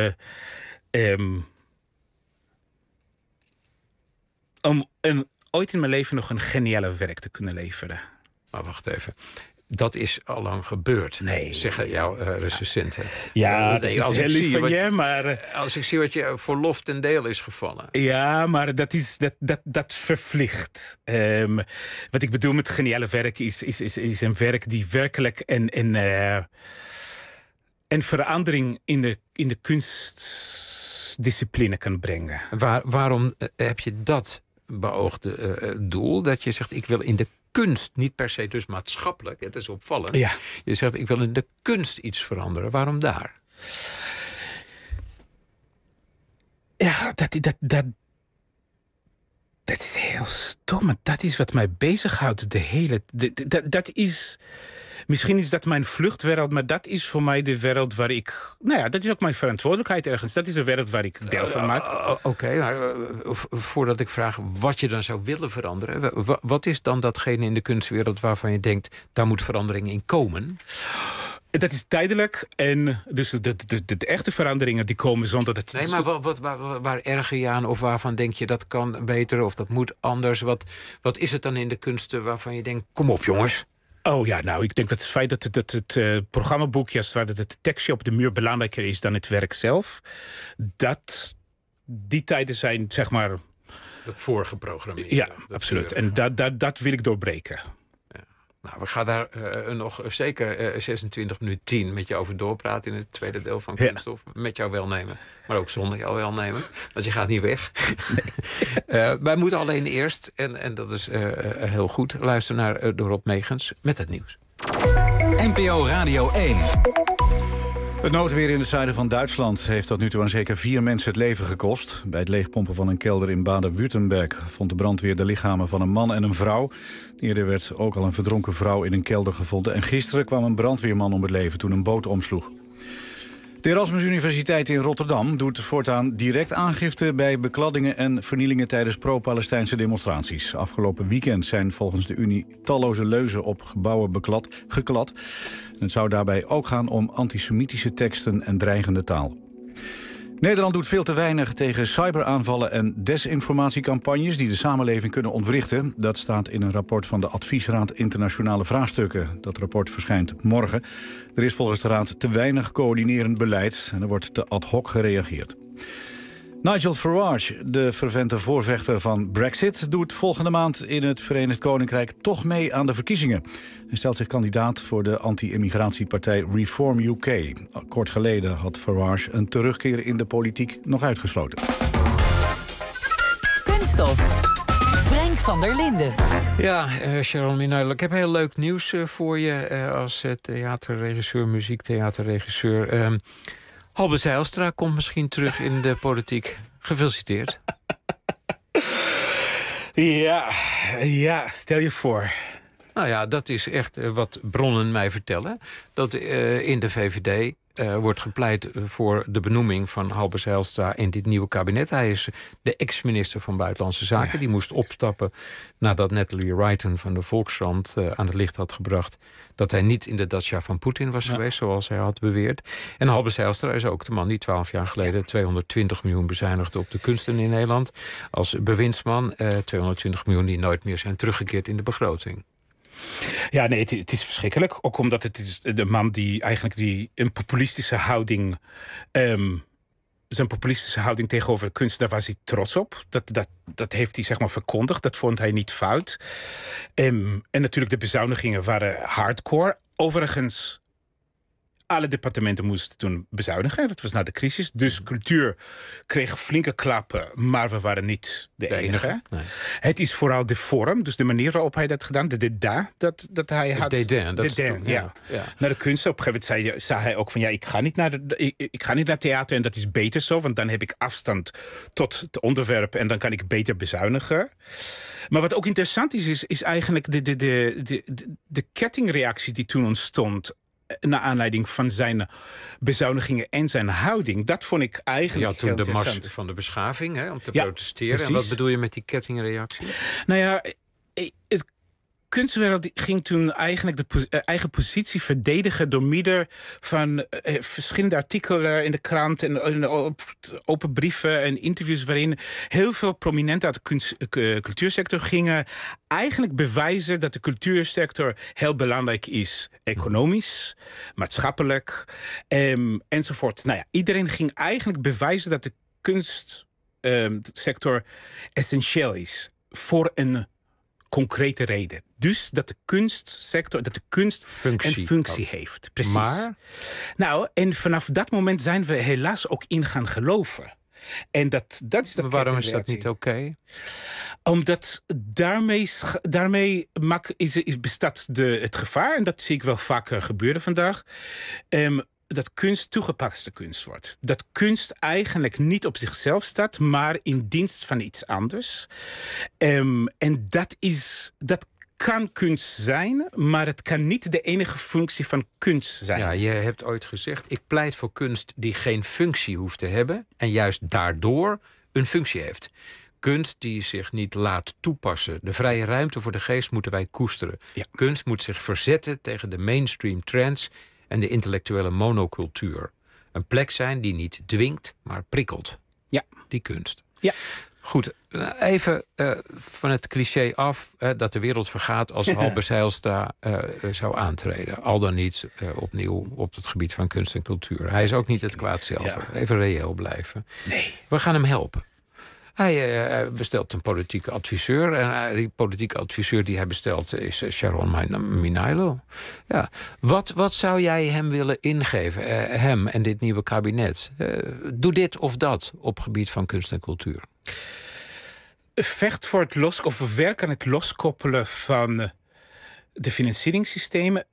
Om ooit in mijn leven nog een geniale werk te kunnen leveren. Maar wacht even. Dat is al lang gebeurd, zeggen jouw recensenten. Ja, dat is heel lief van je, maar... Als ik zie wat je voor lof ten deel is gevallen. Ja, maar dat verplicht. Wat ik bedoel met geniale werk is een werk die werkelijk een verandering in de kunstdiscipline kan brengen. Waarom heb je dat beoogde doel? Dat je zegt, ik wil in de kunst, niet per se dus maatschappelijk, het is opvallend. Ja. Je zegt, ik wil in de kunst iets veranderen. Waarom daar? Ja, dat is heel stom. Dat is wat mij bezighoudt. Dat is Misschien is dat mijn vluchtwereld, maar dat is voor mij de wereld waar ik... Nou ja, dat is ook mijn verantwoordelijkheid ergens. Dat is de wereld waar ik deel van maak. Oké, maar voordat ik vraag wat je dan zou willen veranderen... wat is dan datgene in de kunstwereld waarvan je denkt... daar moet verandering in komen? Dat is tijdelijk en dus de echte veranderingen die komen zonder dat... Nee, maar waar erger je aan of waarvan denk je dat kan beter of dat moet anders? Wat is het dan in de kunsten waarvan je denkt, kom op jongens? Oh ja, nou, ik denk dat het feit dat het programmaboekje... dat het tekstje op de muur belangrijker is dan het werk zelf... die tijden zijn, zeg maar... Het voorgeprogrammeerd. Ja, absoluut. En dat wil ik doorbreken. Nou, we gaan daar nog zeker 26 minuten 10 met je over doorpraten... in het tweede deel van Kunststof. Met jouw welnemen, maar ook zonder jouw welnemen. Want je gaat niet weg. Nee. Wij moeten alleen eerst, en dat is heel goed... luisteren naar Rob Megens met het nieuws. NPO Radio 1. Het noodweer in het zuiden van Duitsland heeft tot nu toe aan zeker 4 mensen het leven gekost. Bij het leegpompen van een kelder in Baden-Württemberg vond de brandweer de lichamen van een man en een vrouw. Eerder werd ook al een verdronken vrouw in een kelder gevonden. En gisteren kwam een brandweerman om het leven toen een boot omsloeg. De Erasmus Universiteit in Rotterdam doet voortaan direct aangifte bij bekladdingen en vernielingen tijdens pro-Palestijnse demonstraties. Afgelopen weekend zijn volgens de Unie talloze leuzen op gebouwen geklad. Het zou daarbij ook gaan om antisemitische teksten en dreigende taal. Nederland doet veel te weinig tegen cyberaanvallen en desinformatiecampagnes die de samenleving kunnen ontwrichten. Dat staat in een rapport van de Adviesraad Internationale Vraagstukken. Dat rapport verschijnt morgen. Er is volgens de Raad te weinig coördinerend beleid en er wordt te ad hoc gereageerd. Nigel Farage, de fervente voorvechter van Brexit, doet volgende maand in het Verenigd Koninkrijk toch mee aan de verkiezingen. Hij stelt zich kandidaat voor de anti-immigratiepartij Reform UK. Kort geleden had Farage een terugkeer in de politiek nog uitgesloten. Kunststof. Frank van der Linden. Ja, Sharon Minardi, ik heb heel leuk nieuws voor je als theaterregisseur, muziektheaterregisseur. Halbe Zijlstra komt misschien terug in de politiek. Gefeliciteerd. Ja, stel je voor. Nou ja, dat is echt wat bronnen mij vertellen. Dat in de VVD wordt gepleit voor de benoeming van Halbe Zijlstra in dit nieuwe kabinet. Hij is de ex-minister van Buitenlandse Zaken. Ja. Die moest opstappen nadat Natalie Wrighton van de Volkskrant aan het licht had gebracht dat hij niet in de datsja van Poetin was geweest, zoals hij had beweerd. En Halbe Zijlstra is ook de man die 12 jaar geleden 220 miljoen bezuinigde op de kunsten in Nederland. Als bewindsman 220 miljoen die nooit meer zijn teruggekeerd in de begroting. Ja, nee, het is verschrikkelijk. Ook omdat het is de man die eigenlijk een populistische houding... zijn populistische houding tegenover de kunst, daar was hij trots op. Dat heeft hij zeg maar verkondigd. Dat vond hij niet fout. En natuurlijk de bezuinigingen waren hardcore. Overigens, alle departementen moesten toen bezuinigen. Dat was na de crisis. Dus cultuur kreeg flinke klappen, maar we waren niet de enige. Nee. Het is vooral de vorm, dus de manier waarop hij dat gedaan. De dédain dat hij had. Dédain, ja. Naar de kunst. Op een gegeven moment zei hij ook van ik ga niet naar theater en dat is beter zo, want dan heb ik afstand tot het onderwerp en dan kan ik beter bezuinigen. Maar wat ook interessant is eigenlijk de kettingreactie die toen ontstond naar aanleiding van zijn bezuinigingen en zijn houding. Dat vond ik eigenlijk heel interessant. Ja, toen de mars van de beschaving, om te protesteren. Precies. En wat bedoel je met die kettingreactie? Nou ja, het kunstwereld ging toen eigenlijk de eigen positie verdedigen door middel van verschillende artikelen in de krant en open brieven en interviews waarin heel veel prominenten uit de cultuursector gingen eigenlijk bewijzen dat de cultuursector heel belangrijk is. Economisch, maatschappelijk enzovoort. Nou ja, iedereen ging eigenlijk bewijzen dat de kunstsector essentieel is voor een concrete reden. Dus dat de kunstsector, dat de kunst een functie heeft. Precies. Maar? Nou, en vanaf dat moment zijn we helaas ook in gaan geloven. En dat is de waarom is dat niet oké? Omdat daarmee bestaat het gevaar, en dat zie ik wel vaker gebeuren vandaag, dat kunst toegepaste kunst wordt. Dat kunst eigenlijk niet op zichzelf staat, maar in dienst van iets anders. En dat kan kunst zijn, maar het kan niet de enige functie van kunst zijn. Ja, je hebt ooit gezegd, ik pleit voor kunst die geen functie hoeft te hebben en juist daardoor een functie heeft. Kunst die zich niet laat toepassen. De vrije ruimte voor de geest moeten wij koesteren. Ja. Kunst moet zich verzetten tegen de mainstream trends en de intellectuele monocultuur. Een plek zijn die niet dwingt, maar prikkelt. Ja. Die kunst. Ja. Goed, even van het cliché af dat de wereld vergaat als Halbe Zijlstra zou aantreden. Al dan niet opnieuw op het gebied van kunst en cultuur. Hij is ook niet het kwaad zelf. Ja. Even reëel blijven. Nee. We gaan hem helpen. Hij bestelt een politieke adviseur. En die politieke adviseur die hij bestelt is Sharon Minailo. Ja. Wat zou jij hem willen ingeven? Hem en dit nieuwe kabinet. Doe dit of dat op gebied van kunst en cultuur. Vecht voor het werk aan het loskoppelen van de financieringssystemen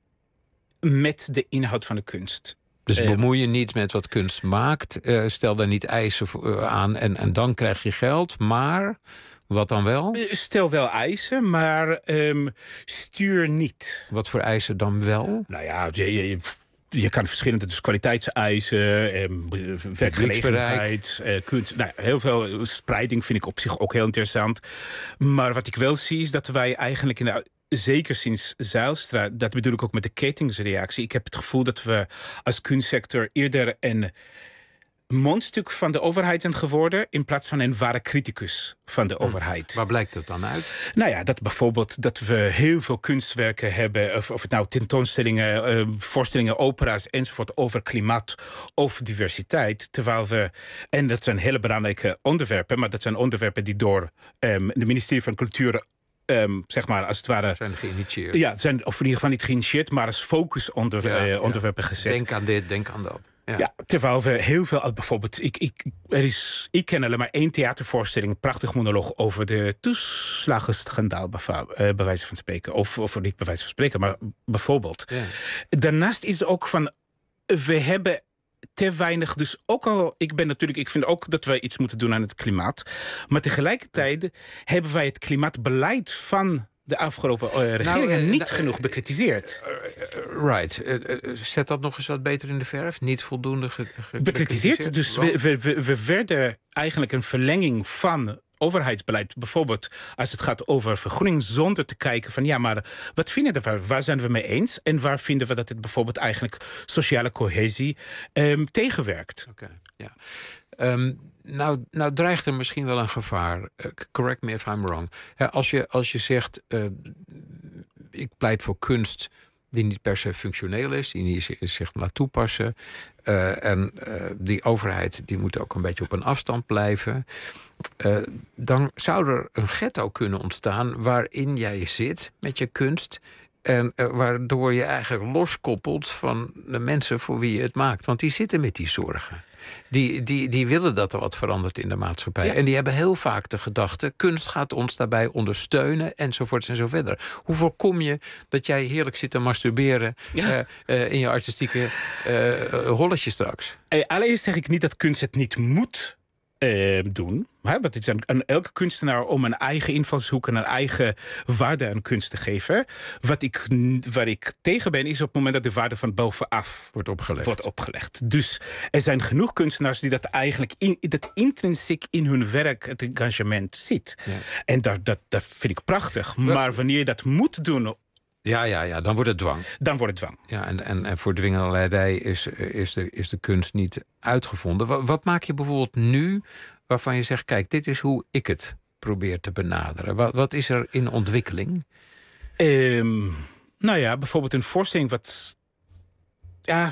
met de inhoud van de kunst. Dus bemoei je niet met wat kunst maakt. Stel daar niet eisen aan en dan krijg je geld. Maar wat dan wel? Stel wel eisen, maar stuur niet. Wat voor eisen dan wel? Nou ja, je kan verschillende, dus kwaliteitseisen, werkgelegenheid, kunst. Nou, heel veel spreiding vind ik op zich ook heel interessant. Maar wat ik wel zie is dat wij eigenlijk zeker sinds Zijlstra, dat bedoel ik ook met de ketingsreactie. Ik heb het gevoel dat we als kunstsector eerder een mondstuk van de overheid zijn geworden in plaats van een ware criticus van de overheid. Waar blijkt dat dan uit? Nou ja, dat bijvoorbeeld dat we heel veel kunstwerken hebben, of het nou tentoonstellingen, voorstellingen, opera's enzovoort over klimaat of diversiteit, terwijl we, en dat zijn hele belangrijke onderwerpen, maar dat zijn onderwerpen die door het ministerie van Cultuur zeg maar, als het ware zijn geïnitieerd. Ja, zijn of in ieder geval niet geïnitieerd, maar als focusonderwerpen gezet. Denk aan dit, denk aan dat. Ja, terwijl we heel veel, bijvoorbeeld, ik ken alleen maar 1 theatervoorstelling, een prachtig monoloog over de toeslagenschandaal, bij wijze van spreken. Of niet bij wijze van spreken, maar bijvoorbeeld. Ja. Daarnaast is ook van, we hebben te weinig, dus ook al, ik vind ook dat we iets moeten doen aan het klimaat, maar tegelijkertijd hebben wij het klimaatbeleid van de afgelopen regeringen niet genoeg bekritiseerd. Right. Zet dat nog eens wat beter in de verf? Niet voldoende bekritiseerd. Dus we werden eigenlijk een verlenging van overheidsbeleid. Bijvoorbeeld als het gaat over vergroening, zonder te kijken van ja, maar wat vinden we? Waar zijn we mee eens? En waar vinden we dat het bijvoorbeeld eigenlijk sociale cohesie tegenwerkt? Oké, ja. Nou dreigt er misschien wel een gevaar. Correct me if I'm wrong. Als je zegt, ik pleit voor kunst die niet per se functioneel is, die niet zich laat toepassen. En die overheid die moet ook een beetje op een afstand blijven. Dan zou er een ghetto kunnen ontstaan waarin jij zit met je kunst. En waardoor je eigenlijk loskoppelt van de mensen voor wie je het maakt. Want die zitten met die zorgen. Die willen dat er wat verandert in de maatschappij. Ja. En die hebben heel vaak de gedachte, kunst gaat ons daarbij ondersteunen, enzovoorts en zo verder. Hoe voorkom je dat jij heerlijk zit te masturberen in je artistieke holletje straks? Allereerst zeg ik niet dat kunst het niet moet doen. Want het is aan elke kunstenaar om een eigen invalshoek en een eigen waarde aan kunst te geven. Waar ik tegen ben, is op het moment dat de waarde van bovenaf wordt opgelegd. Dus er zijn genoeg kunstenaars die dat eigenlijk dat intrinsiek in hun werk, het engagement ziet. Ja. En dat vind ik prachtig. Maar wanneer je dat moet doen, ja, dan wordt het dwang. Dan wordt het dwang. Ja, en voor dwingelandij is de kunst niet uitgevonden. Wat maak je bijvoorbeeld nu waarvan je zegt, kijk, dit is hoe ik het probeer te benaderen? Wat is er in ontwikkeling? Nou ja, bijvoorbeeld een voorstelling wat... Ja...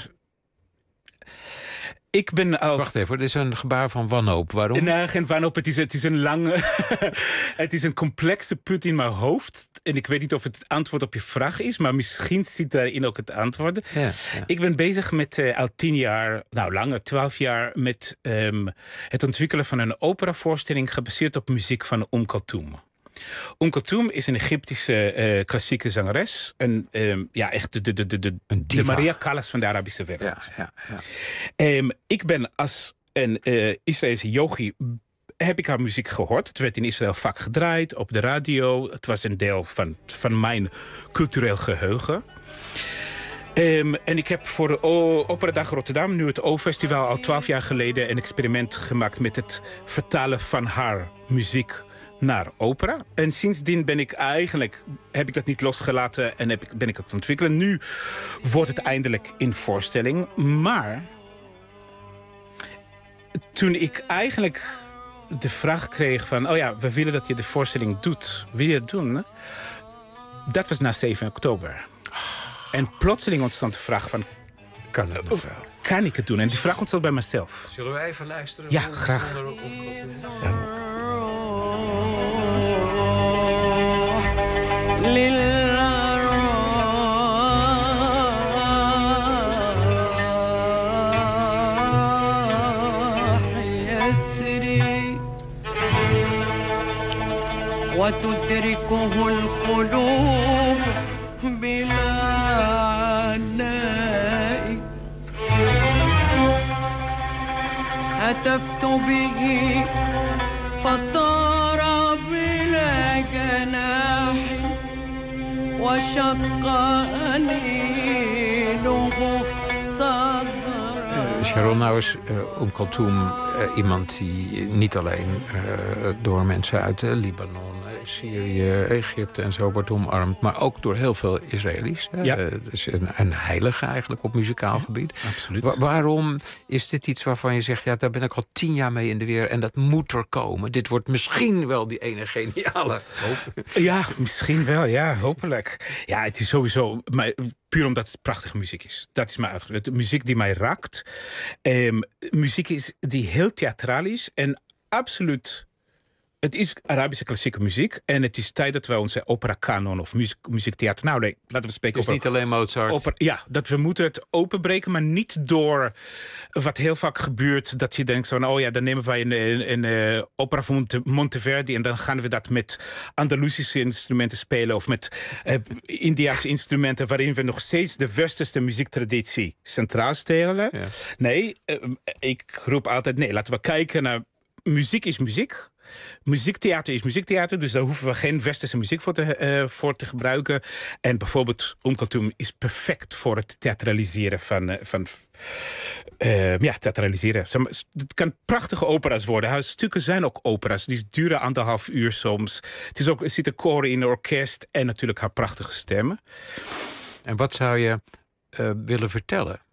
Ik ben al... Wacht even, dit is een gebaar van wanhoop. Waarom? Nee, geen wanhoop. Het is een lange... het is een complexe put in mijn hoofd. En ik weet niet of het antwoord op je vraag is, maar misschien zit daarin ook het antwoord. Ja. Ik ben bezig met al 10 jaar, nou langer, 12 jaar... met het ontwikkelen van een operavoorstelling gebaseerd op muziek van Kulthum. Kulthum is een Egyptische klassieke zangeres. Echt de Maria Callas van de Arabische wereld. Ja. Ik ben als een Israëlische yogi heb ik haar muziek gehoord. Het werd in Israël vaak gedraaid, op de radio. Het was een deel van mijn cultureel geheugen. En ik heb voor de Operadag Rotterdam, nu het O-festival, al 12 jaar geleden een experiment gemaakt met het vertalen van haar muziek naar opera. En sindsdien heb ik dat niet losgelaten en ben ik het ontwikkelen. Nu wordt het eindelijk in voorstelling. Maar toen ik eigenlijk de vraag kreeg van, we willen dat je de voorstelling doet. Wil je het doen? Dat was na 7 oktober. En plotseling ontstond de vraag van, kan het nog wel? Kan ik het doen? En die vraag ontstond bij mezelf. Zullen we even luisteren? Ja, graag. وتدركه القلوب بلا عناء هتفت به فطار بلا جناح وشق أنينه صدرا. Sharon, nou is Kulthum iemand die niet alleen door mensen uit Libanon, Syrië, Egypte en zo wordt omarmd, maar ook door heel veel Israëli's. Ja. Het is een heilige eigenlijk op muzikaal gebied. Absoluut. Waarom is dit iets waarvan je zegt, daar ben ik al 10 jaar mee in de weer en dat moet er komen? Dit wordt misschien wel die ene geniale hoop. Ja, misschien wel, ja, hopelijk. Ja, het is sowieso, maar puur omdat het prachtige muziek is. Dat is mijn uitgangspunt. De muziek die mij raakt. Muziek is die heel theatraal is en absoluut. Het is Arabische klassieke muziek. En het is tijd dat we onze opera-kanon of muziektheater. Nou, nee, laten we spreken over. Dus niet alleen Mozart. Dat we moeten het openbreken, maar niet door wat heel vaak gebeurt. Dat je denkt van, dan nemen wij een opera van Monteverdi en dan gaan we dat met Andalusische instrumenten spelen of met Indiase instrumenten, waarin we nog steeds de westerse muziektraditie centraal stellen. Ja. Nee, ik roep altijd, nee, laten we kijken naar muziek is muziek. Muziektheater is muziektheater, dus daar hoeven we geen westerse muziek voor te gebruiken. En bijvoorbeeld Kulthum is perfect voor het theatraliseren van theatraliseren. Het kan prachtige opera's worden. Haar stukken zijn ook opera's. Die duren 1,5 uur soms. Er zitten koren in, een orkest en natuurlijk haar prachtige stemmen. En wat zou je willen vertellen?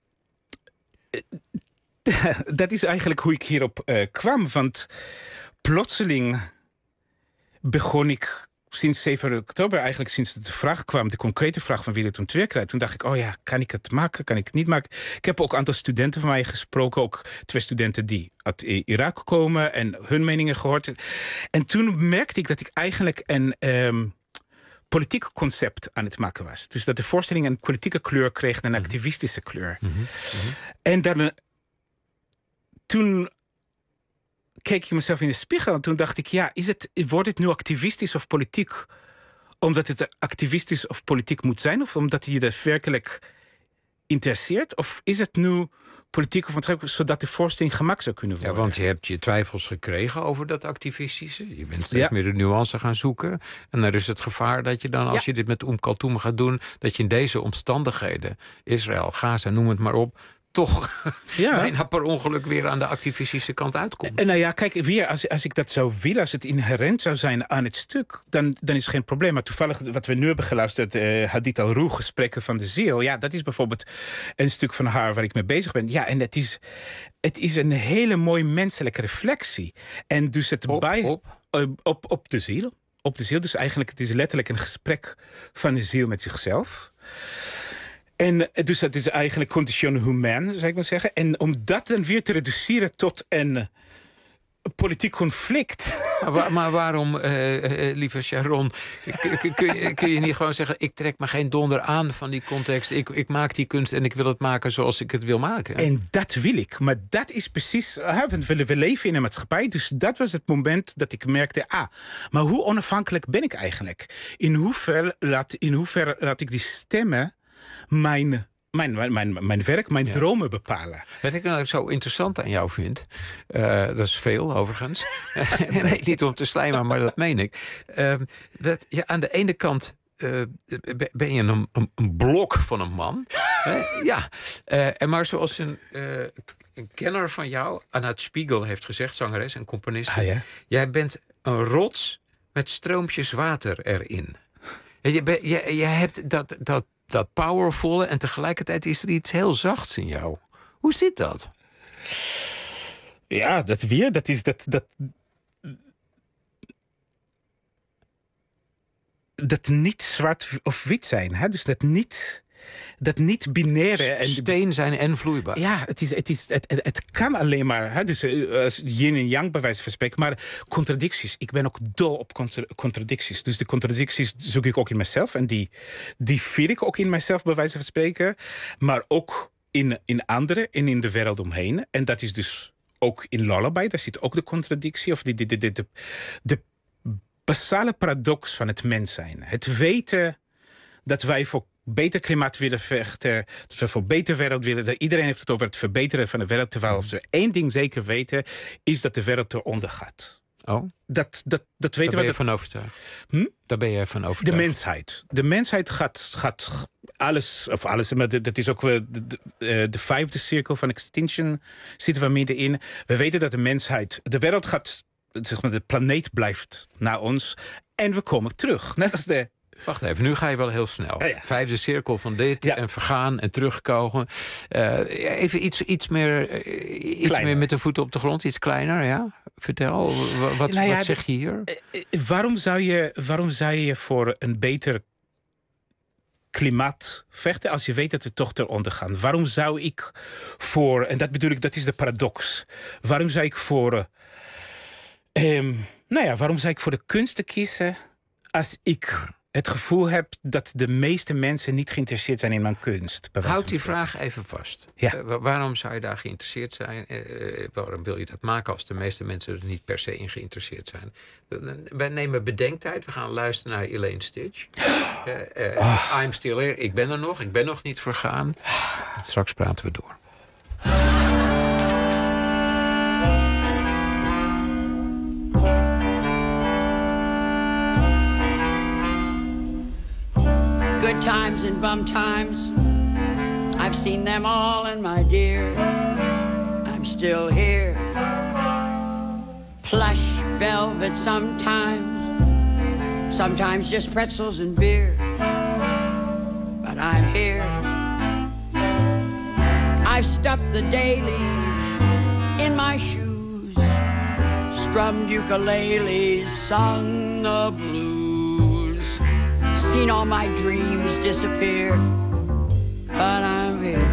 Dat is eigenlijk hoe ik hierop kwam, want plotseling begon ik sinds 7 oktober, eigenlijk sinds de vraag kwam, de concrete vraag van wil je het ontwikkelen. Toen dacht ik, kan ik het maken, kan ik het niet maken? Ik heb ook een aantal studenten van mij gesproken, ook 2 studenten die uit Irak komen en hun meningen gehoord. En toen merkte ik dat ik eigenlijk een politiek concept aan het maken was. Dus dat de voorstelling een politieke kleur kreeg, een activistische kleur. En dan toen keek ik mezelf in de spiegel en toen dacht ik, wordt het nu activistisch of politiek? Omdat het activistisch of politiek moet zijn? Of omdat je dat werkelijk interesseert? Of is het nu politiek of aantrekkelijk, zodat de voorstelling gemaakt zou kunnen worden? Ja, want je hebt je twijfels gekregen over dat activistische. Je bent steeds meer de nuance gaan zoeken. En er is het gevaar dat je dan, als je dit met Kulthum gaat doen, dat je in deze omstandigheden, Israël, Gaza, noem het maar op, toch bijna per ongeluk weer aan de activistische kant uitkomt. En kijk, weer, als ik dat zou willen, als het inherent zou zijn aan het stuk, dan is het geen probleem. Maar toevallig, wat we nu hebben geluisterd, Hadith Al-Roeh, Gesprekken van de Ziel, dat is bijvoorbeeld een stuk van haar waar ik mee bezig ben. Ja, en het is een hele mooie menselijke reflectie. En dus het op de ziel. Op de ziel, dus eigenlijk, het is letterlijk een gesprek van de ziel met zichzelf. En dus het is eigenlijk condition humain, zou ik maar zeggen. En om dat dan weer te reduceren tot een politiek conflict. Maar waarom, lieve Sharon, kun je niet gewoon zeggen, ik trek me geen donder aan van die context. Ik maak die kunst en ik wil het maken zoals ik het wil maken. En dat wil ik. Maar dat is precies, we leven in een maatschappij. Dus dat was het moment dat ik merkte, maar hoe onafhankelijk ben ik eigenlijk? In hoeverre laat ik die stemmen mijn mijn werk, mijn dromen bepalen. Wat ik nou zo interessant aan jou vind... dat is veel, overigens. Nee, niet om te slijmen, maar dat meen ik. Dat je aan de ene kant... ben je een blok van een man. Ja. Maar zoals een kenner van jou... Anat Spiegel heeft gezegd, zangeres en componist... Jij bent een rots met stroompjes water erin. Je hebt dat powervolle... en tegelijkertijd is er iets heel zachts in jou. Hoe zit dat? Ja, dat is... Dat niet zwart of wit zijn. Hè? Dus dat niet binaire... Steen zijn en vloeibaar. Ja, het kan alleen maar. Hè? Dus yin en yang bij wijze van spreken. Maar contradicties. Ik ben ook dol op contradicties. Dus de contradicties zoek ik ook in mezelf. En die vind ik ook in mezelf bij wijze van spreken. Maar ook in anderen en in de wereld omheen. En dat is dus ook in Lullaby. Daar zit ook de contradictie. Of de basale paradox van het mens zijn. Het weten dat wij voor beter klimaat willen vechten, dat we voor beter wereld willen. Dat iedereen heeft het over het verbeteren van de wereld. Terwijl we één ding zeker weten, is dat de wereld eronder gaat. Oh? Dat weten we. Daar ben je van overtuigd? Daar ben je van overtuigd? De mensheid. De mensheid gaat alles, maar dat is ook de vijfde cirkel van extinction zitten we middenin. We weten dat de mensheid, de wereld gaat, zeg maar, de planeet blijft na ons en we komen terug. Net als de... Wacht even, nu ga je wel heel snel. Ja. Vijfde cirkel van dit en vergaan en terugkomen. Even iets meer met de voeten op de grond, iets kleiner, ja? Vertel, wat zeg je hier? Waarom zou je voor een beter klimaat vechten als je weet dat we toch eronder gaan? Waarom zou ik voor, en dat bedoel ik, dat is de paradox. Waarom zou ik voor de kunsten kiezen als ik het gevoel heb dat de meeste mensen niet geïnteresseerd zijn in mijn kunst? Houd die vraag even vast. Ja. Waarom zou je daar geïnteresseerd zijn? Waarom wil je dat maken als de meeste mensen er niet per se in geïnteresseerd zijn? Wij nemen bedenktijd. We gaan luisteren naar Elaine Stitch. I'm still here. Ik ben er nog. Ik ben nog niet vergaan. Straks praten we door. Good times and bum times, I've seen them all, and my dear, I'm still here. Plush velvet sometimes just pretzels and beer, but I'm here. I've stuffed the dailies in my shoes, strummed ukuleles, sung the blues, seen all my dreams disappear, but I'm here.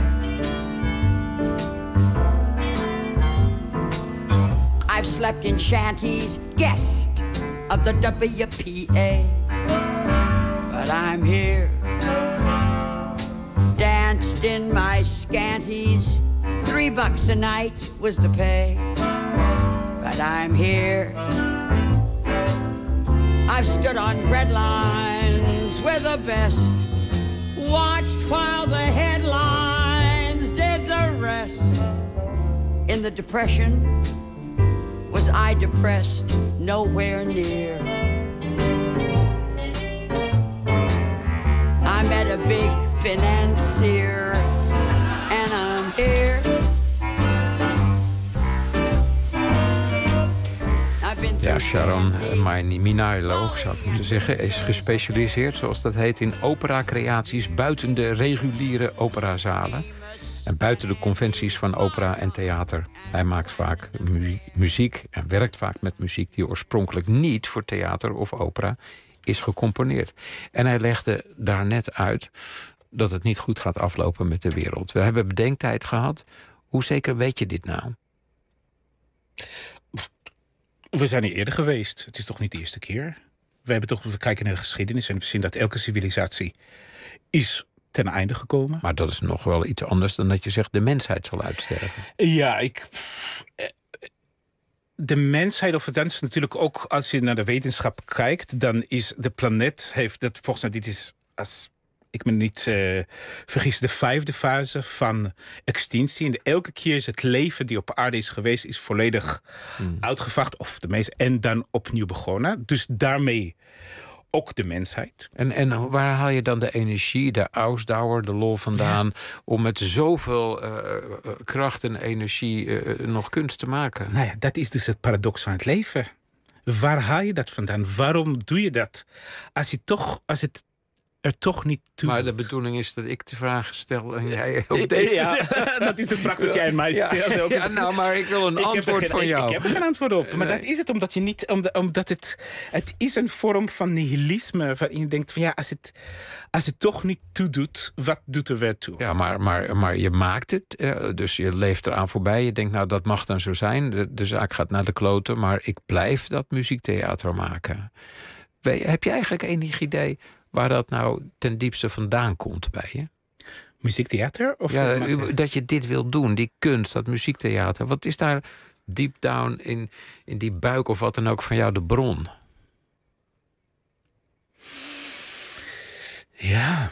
I've slept in shanties, guest of the WPA, but I'm here. Danced in my scanties, $3 a night was the pay, but I'm here. I've stood on red lines with the best, watched while the headlines did the rest. In the Depression, was I depressed? Nowhere near. I met a big financier, and I'm here. Ja, Sharon Minailo, zou ik moeten zeggen, is gespecialiseerd, zoals dat heet, in opera-creaties buiten de reguliere operazalen en buiten de conventies van opera en theater. Hij maakt vaak muziek en werkt vaak met muziek die oorspronkelijk niet voor theater of opera is gecomponeerd. En hij legde daar net uit dat het niet goed gaat aflopen met de wereld. We hebben bedenktijd gehad. Hoe zeker weet je dit nou? We zijn hier eerder geweest. Het is toch niet de eerste keer? We kijken naar de geschiedenis en we zien dat elke civilisatie is ten einde gekomen. Maar dat is nog wel iets anders dan dat je zegt de mensheid zal uitsterven. Ja, de mensheid, of dat is natuurlijk ook als je naar de wetenschap kijkt, dan is de planeet, heeft dat volgens mij, dit is als ik me niet vergis, de 5e fase van extinctie. En elke keer is het leven die op aarde is geweest, is volledig uitgevaagd, of de meeste, en dan opnieuw begonnen. Dus daarmee ook de mensheid. En waar haal je dan de energie, de ausdauer, de lol vandaan om met zoveel kracht en energie nog kunst te maken? Nou ja, dat is dus het paradox van het leven. Waar haal je dat vandaan? Waarom doe je dat? Als het er toch niet toe Maar doet. de bedoeling is dat ik de vragen stel en jij ook deze. Ja, dat is de vraag dat jij aan mij stelt. Ja, nou, maar ik wil een antwoord van jou. Ik heb er geen antwoord op. Maar dat is het, omdat je niet, omdat het is een vorm van nihilisme. Waarin je denkt van ja, als het toch niet toedoet, wat doet er weer toe? Ja, maar je maakt het, dus je leeft eraan voorbij. Je denkt, nou, dat mag dan zo zijn. De zaak gaat naar de kloten, maar ik blijf dat muziektheater maken. Heb je eigenlijk enig idee waar dat nou ten diepste vandaan komt bij je? Muziektheater? Of dat je dit wil doen, die kunst, dat muziektheater. Wat is daar deep down in die buik of wat dan ook van jou de bron? Ja,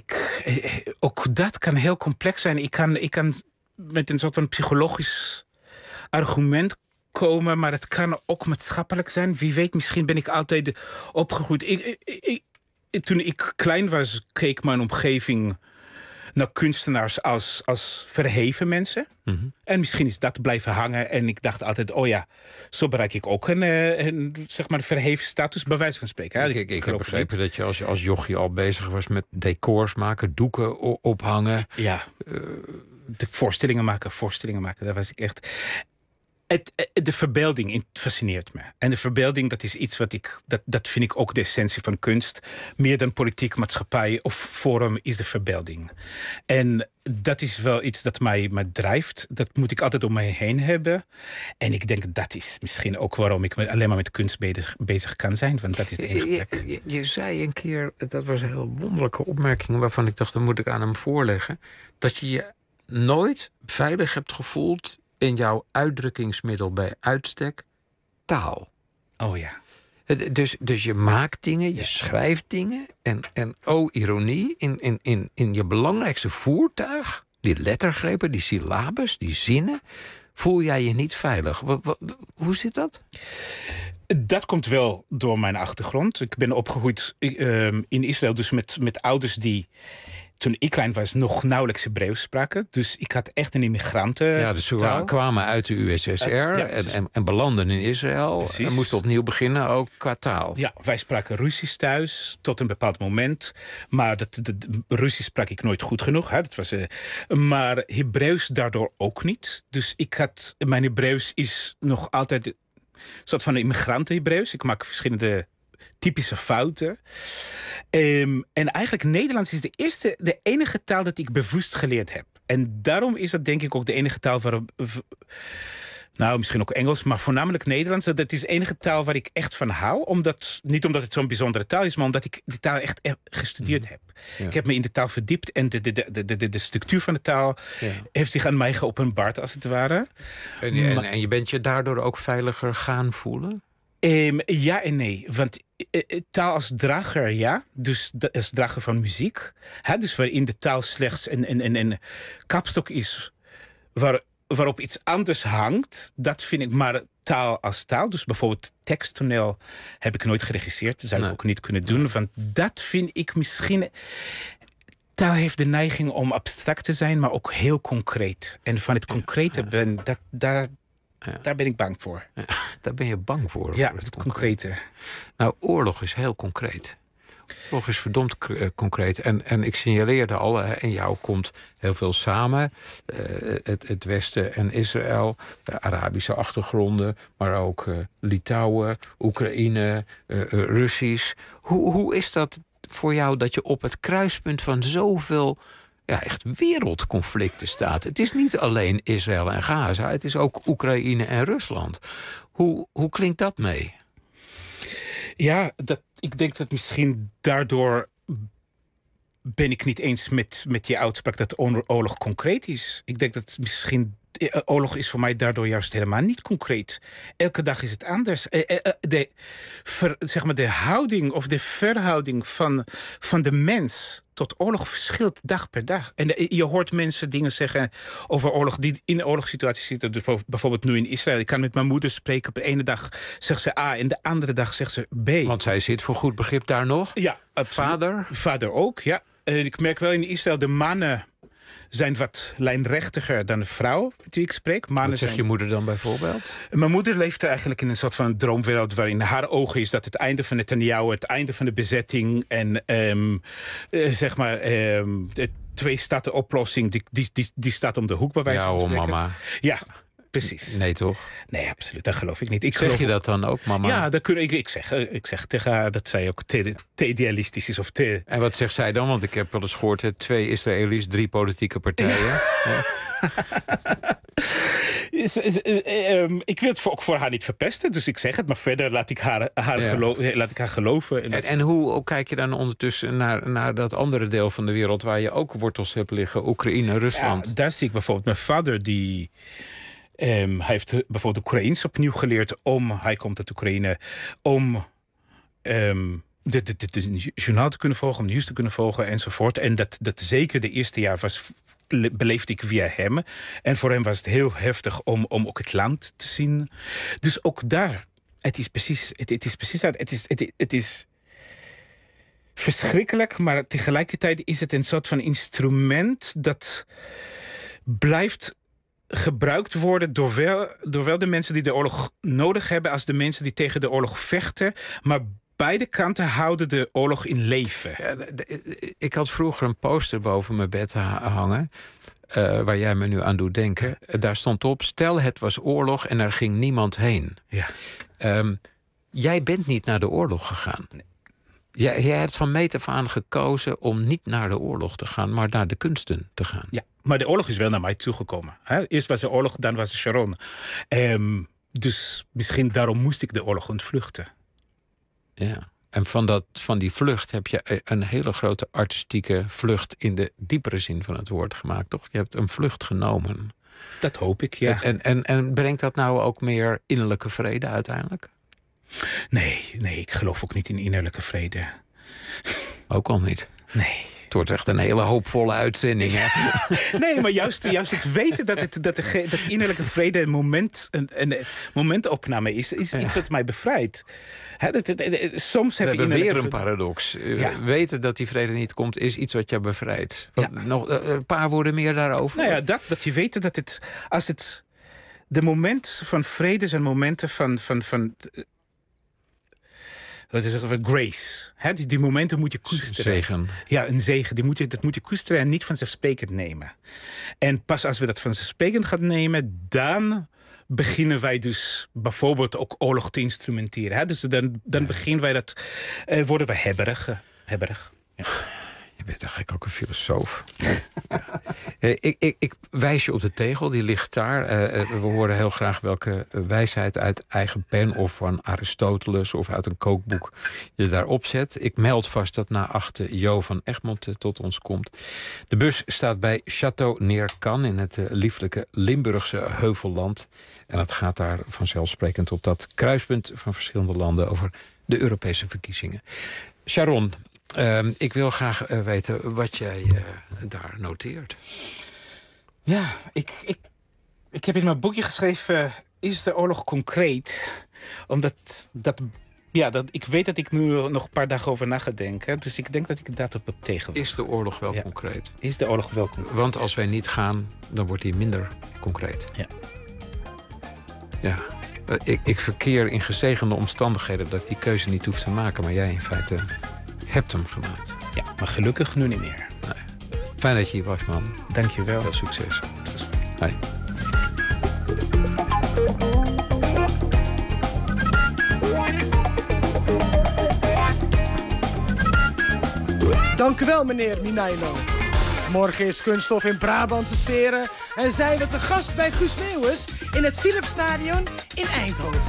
ook dat kan heel complex zijn. Ik kan met een soort van psychologisch argument komen, maar het kan ook maatschappelijk zijn. Wie weet, misschien ben ik altijd opgegroeid. Toen ik klein was, keek mijn omgeving naar kunstenaars als verheven mensen. Mm-hmm. En misschien is dat blijven hangen. En ik dacht altijd, oh ja, zo bereik ik ook een zeg maar verheven status, bij wijze van spreken. Hè? Ik heb begrepen dat je als jochie al bezig was met decors maken, doeken ophangen. Ja, de voorstellingen maken, daar was ik echt. De verbeelding fascineert me. En de verbeelding, dat is iets dat vind ik ook de essentie van kunst. Meer dan politiek, maatschappij of vorm is de verbeelding. En dat is wel iets dat mij drijft. Dat moet ik altijd om mij heen hebben. En ik denk dat is misschien ook waarom ik alleen maar met kunst bezig kan zijn. Want dat is de enige plek. Je zei een keer, dat was een heel wonderlijke opmerking, waarvan ik dacht, dat moet ik aan hem voorleggen, dat je je nooit veilig hebt gevoeld in jouw uitdrukkingsmiddel bij uitstek, taal. Oh ja. Dus je maakt dingen, je schrijft dingen. En oh, ironie, in je belangrijkste voertuig, die lettergrepen, die syllabes, die zinnen, voel jij je niet veilig. Hoe zit dat? Dat komt wel door mijn achtergrond. Ik ben opgegroeid in Israël, dus met ouders die, toen ik klein was, nog nauwelijks Hebreeuws spraken. Dus ik had echt een immigranten. Ja, dus ze kwamen uit de USSR en belanden in Israël. Precies. En moesten opnieuw beginnen, ook qua taal. Ja, wij spraken Russisch thuis, tot een bepaald moment. Maar Russisch sprak ik nooit goed genoeg. Hè. Dat was, maar Hebreeuws daardoor ook niet. Dus mijn Hebreeuws is nog altijd een soort van immigranten-Hebreeuws. Ik maak verschillende typische fouten. En eigenlijk Nederlands is de enige taal dat ik bewust geleerd heb. En daarom is dat denk ik ook de enige taal waarop, nou, misschien ook Engels, maar voornamelijk Nederlands. Dat is de enige taal waar ik echt van hou. Niet omdat het zo'n bijzondere taal is, maar omdat ik de taal echt gestudeerd heb. Ja. Ik heb me in de taal verdiept en de structuur van de taal heeft zich aan mij geopenbaard, als het ware. En je bent je daardoor ook veiliger gaan voelen? Ja en nee, want taal als drager, ja. Dus als drager van muziek. Hè? Dus waarin de taal slechts een kapstok is waarop iets anders hangt. Dat vind ik, maar taal als taal. Dus bijvoorbeeld teksttoneel heb ik nooit geregisseerd. Dat zou ik ook niet kunnen doen. Want dat vind ik misschien. Taal heeft de neiging om abstract te zijn, maar ook heel concreet. En van het concrete daar ben ik bang voor. Ja, daar ben je bang voor? Ja, het concrete. Nou, oorlog is heel concreet. Oorlog is verdomd concreet. En ik signaleerde al, in jou komt heel veel samen. Het Westen en Israël, Arabische achtergronden, maar ook Litouwen, Oekraïne, Russisch. Hoe is dat voor jou dat je op het kruispunt van zoveel echt wereldconflicten staat? Het is niet alleen Israël en Gaza, het is ook Oekraïne en Rusland. Hoe klinkt dat mee? Ja, ik denk dat misschien daardoor ben ik niet eens met je uitspraak dat oorlog concreet is. Ik denk dat misschien oorlog is voor mij daardoor juist helemaal niet concreet. Elke dag is het anders. De houding of de verhouding van de mens tot oorlog verschilt dag per dag. En je hoort mensen dingen zeggen over oorlog die in een oorlogssituatie zitten. Dus bijvoorbeeld nu in Israël. Ik kan met mijn moeder spreken. Op de ene dag zegt ze A en de andere dag zegt ze B. Want zij zit voor goed begrip daar nog? Ja, vader? Vader ook, ja. Ik merk wel in Israël, de mannen zijn wat lijnrechtiger dan de vrouw die ik spreek. Wat zegt je moeder dan bijvoorbeeld? Mijn moeder leeft eigenlijk in een soort van droomwereld waarin haar ogen is dat het einde van Netanyahu, het einde van de bezetting en de twee-staten-oplossing die staat om de hoek bij wijze van spreken. Mama. Ja. Precies. Nee, toch? Nee, absoluut. Dat geloof ik niet. Zeg je dat dan ook, mama? Ja, ik zeg tegen haar dat zij ook te idealistisch is. En wat zegt zij dan? Want ik heb wel eens gehoord, 2 Israëli's, 3 politieke partijen. Ik wil het ook voor haar niet verpesten, dus ik zeg het. Maar verder laat ik haar geloven. En hoe kijk je dan ondertussen naar dat andere deel van de wereld waar je ook wortels hebt liggen? Oekraïne, Rusland. Ja, daar zie ik bijvoorbeeld mijn vader die... hij heeft bijvoorbeeld Oekraïens opnieuw geleerd hij komt uit Oekraïne, om de journaal te kunnen volgen, om nieuws te kunnen volgen enzovoort. En dat zeker de eerste jaar beleefde ik via hem. En voor hem was het heel heftig om ook het land te zien. Dus ook daar, het is verschrikkelijk, maar tegelijkertijd is het een soort van instrument dat blijft gebruikt worden door de mensen die de oorlog nodig hebben als de mensen die tegen de oorlog vechten. Maar beide kanten houden de oorlog in leven. Ja, ik had vroeger een poster boven mijn bed hangen, waar jij me nu aan doet denken. Daar stond op, stel het was oorlog en er ging niemand heen. Ja. Jij bent niet naar de oorlog gegaan. Nee. Jij hebt van meet af aan gekozen om niet naar de oorlog te gaan, maar naar de kunsten te gaan. Ja, maar de oorlog is wel naar mij toegekomen. Eerst was de oorlog, dan was de Sharon. Dus misschien daarom moest ik de oorlog ontvluchten. Ja, en van die vlucht heb je een hele grote artistieke vlucht in de diepere zin van het woord gemaakt, toch? Je hebt een vlucht genomen. Dat hoop ik, ja. En brengt dat nou ook meer innerlijke vrede uiteindelijk? Nee, ik geloof ook niet in innerlijke vrede. Ook al niet? Nee. Het wordt echt een hele hoopvolle uitzending, hè? Nee, maar juist het weten dat innerlijke vrede een momentopname is iets wat mij bevrijdt. Soms we hebben weer een paradox. Ja. Weten dat die vrede niet komt, is iets wat je bevrijdt. Ja. Nog een paar woorden meer daarover? Nou ja, dat je weet dat de momenten van vrede zijn momenten van wat is het, grace. Die momenten moet je koesteren. Een zegen. Ja, een zegen. Dat moet je koesteren en niet vanzelfsprekend nemen. En pas als we dat vanzelfsprekend gaan nemen, dan beginnen wij dus bijvoorbeeld ook oorlog te instrumenteren. Dus dan beginnen wij dat, worden we hebberig. Ja. Je bent eigenlijk ook een filosoof. Ik wijs je op de tegel, die ligt daar. We horen heel graag welke wijsheid uit eigen pen of van Aristoteles of uit een kookboek je daarop zet. Ik meld vast dat na 8 Jo van Egmond tot ons komt. De bus staat bij Château Neerkan in het lieflijke Limburgse Heuvelland. En het gaat daar vanzelfsprekend op dat kruispunt van verschillende landen over de Europese verkiezingen. Sharon, ik wil graag weten wat jij daar noteert. Ja, ik heb in mijn boekje geschreven, is de oorlog concreet? Omdat ik weet dat ik nu nog een paar dagen over na ga denken. Dus ik denk dat ik dat op de tegel. Is de oorlog wel concreet? Is de oorlog wel concreet? Want als wij niet gaan, dan wordt die minder concreet. Ja. Ik verkeer in gezegende omstandigheden dat ik die keuze niet hoef te maken. Maar jij in feite hebt hem gemaakt. Ja, maar gelukkig nu niet meer. Nee. Fijn dat je hier was, man. Dank je wel. Veel succes. Hoi. Dank u wel, meneer Minailo. Morgen is Kunststof in Brabantse sferen en zijn we te gast bij Guus Meeuwis in het Philipsstadion in Eindhoven.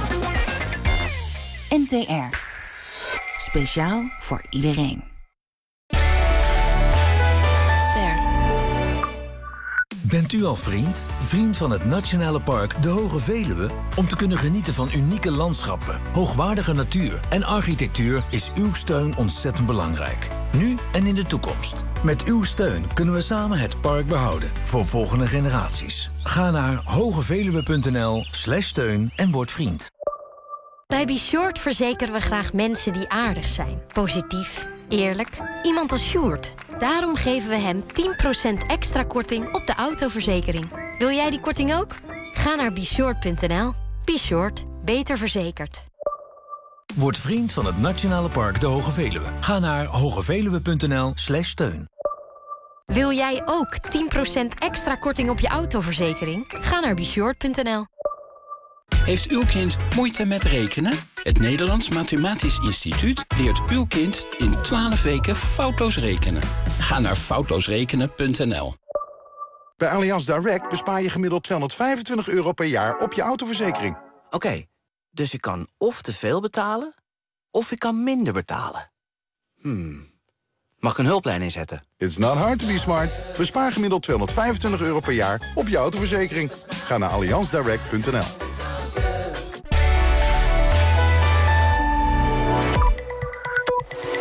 NTR. Speciaal voor iedereen. Bent u al vriend? Vriend van het Nationale Park De Hoge Veluwe? Om te kunnen genieten van unieke landschappen, hoogwaardige natuur en architectuur is uw steun ontzettend belangrijk. Nu en in de toekomst. Met uw steun kunnen we samen het park behouden voor volgende generaties. Ga naar hogeveluwe.nl/steun en word vriend. Bij Be Short verzekeren we graag mensen die aardig zijn. Positief, eerlijk, iemand als Sjoerd. Daarom geven we hem 10% extra korting op de autoverzekering. Wil jij die korting ook? Ga naar BeShort.nl. Be Short, beter verzekerd. Word vriend van het Nationale Park De Hoge Veluwe. Ga naar hogeveluwe.nl/steun. Wil jij ook 10% extra korting op je autoverzekering? Ga naar BeShort.nl. Heeft uw kind moeite met rekenen? Het Nederlands Mathematisch Instituut leert uw kind in 12 weken foutloos rekenen. Ga naar foutloosrekenen.nl. Bij Allianz Direct bespaar je gemiddeld €225 per jaar op je autoverzekering. Oké, dus ik kan of te veel betalen, of ik kan minder betalen. Mag ik een hulplijn inzetten? It's not hard to be smart. Bespaar gemiddeld €225 per jaar op je autoverzekering. Ga naar allianzdirect.nl.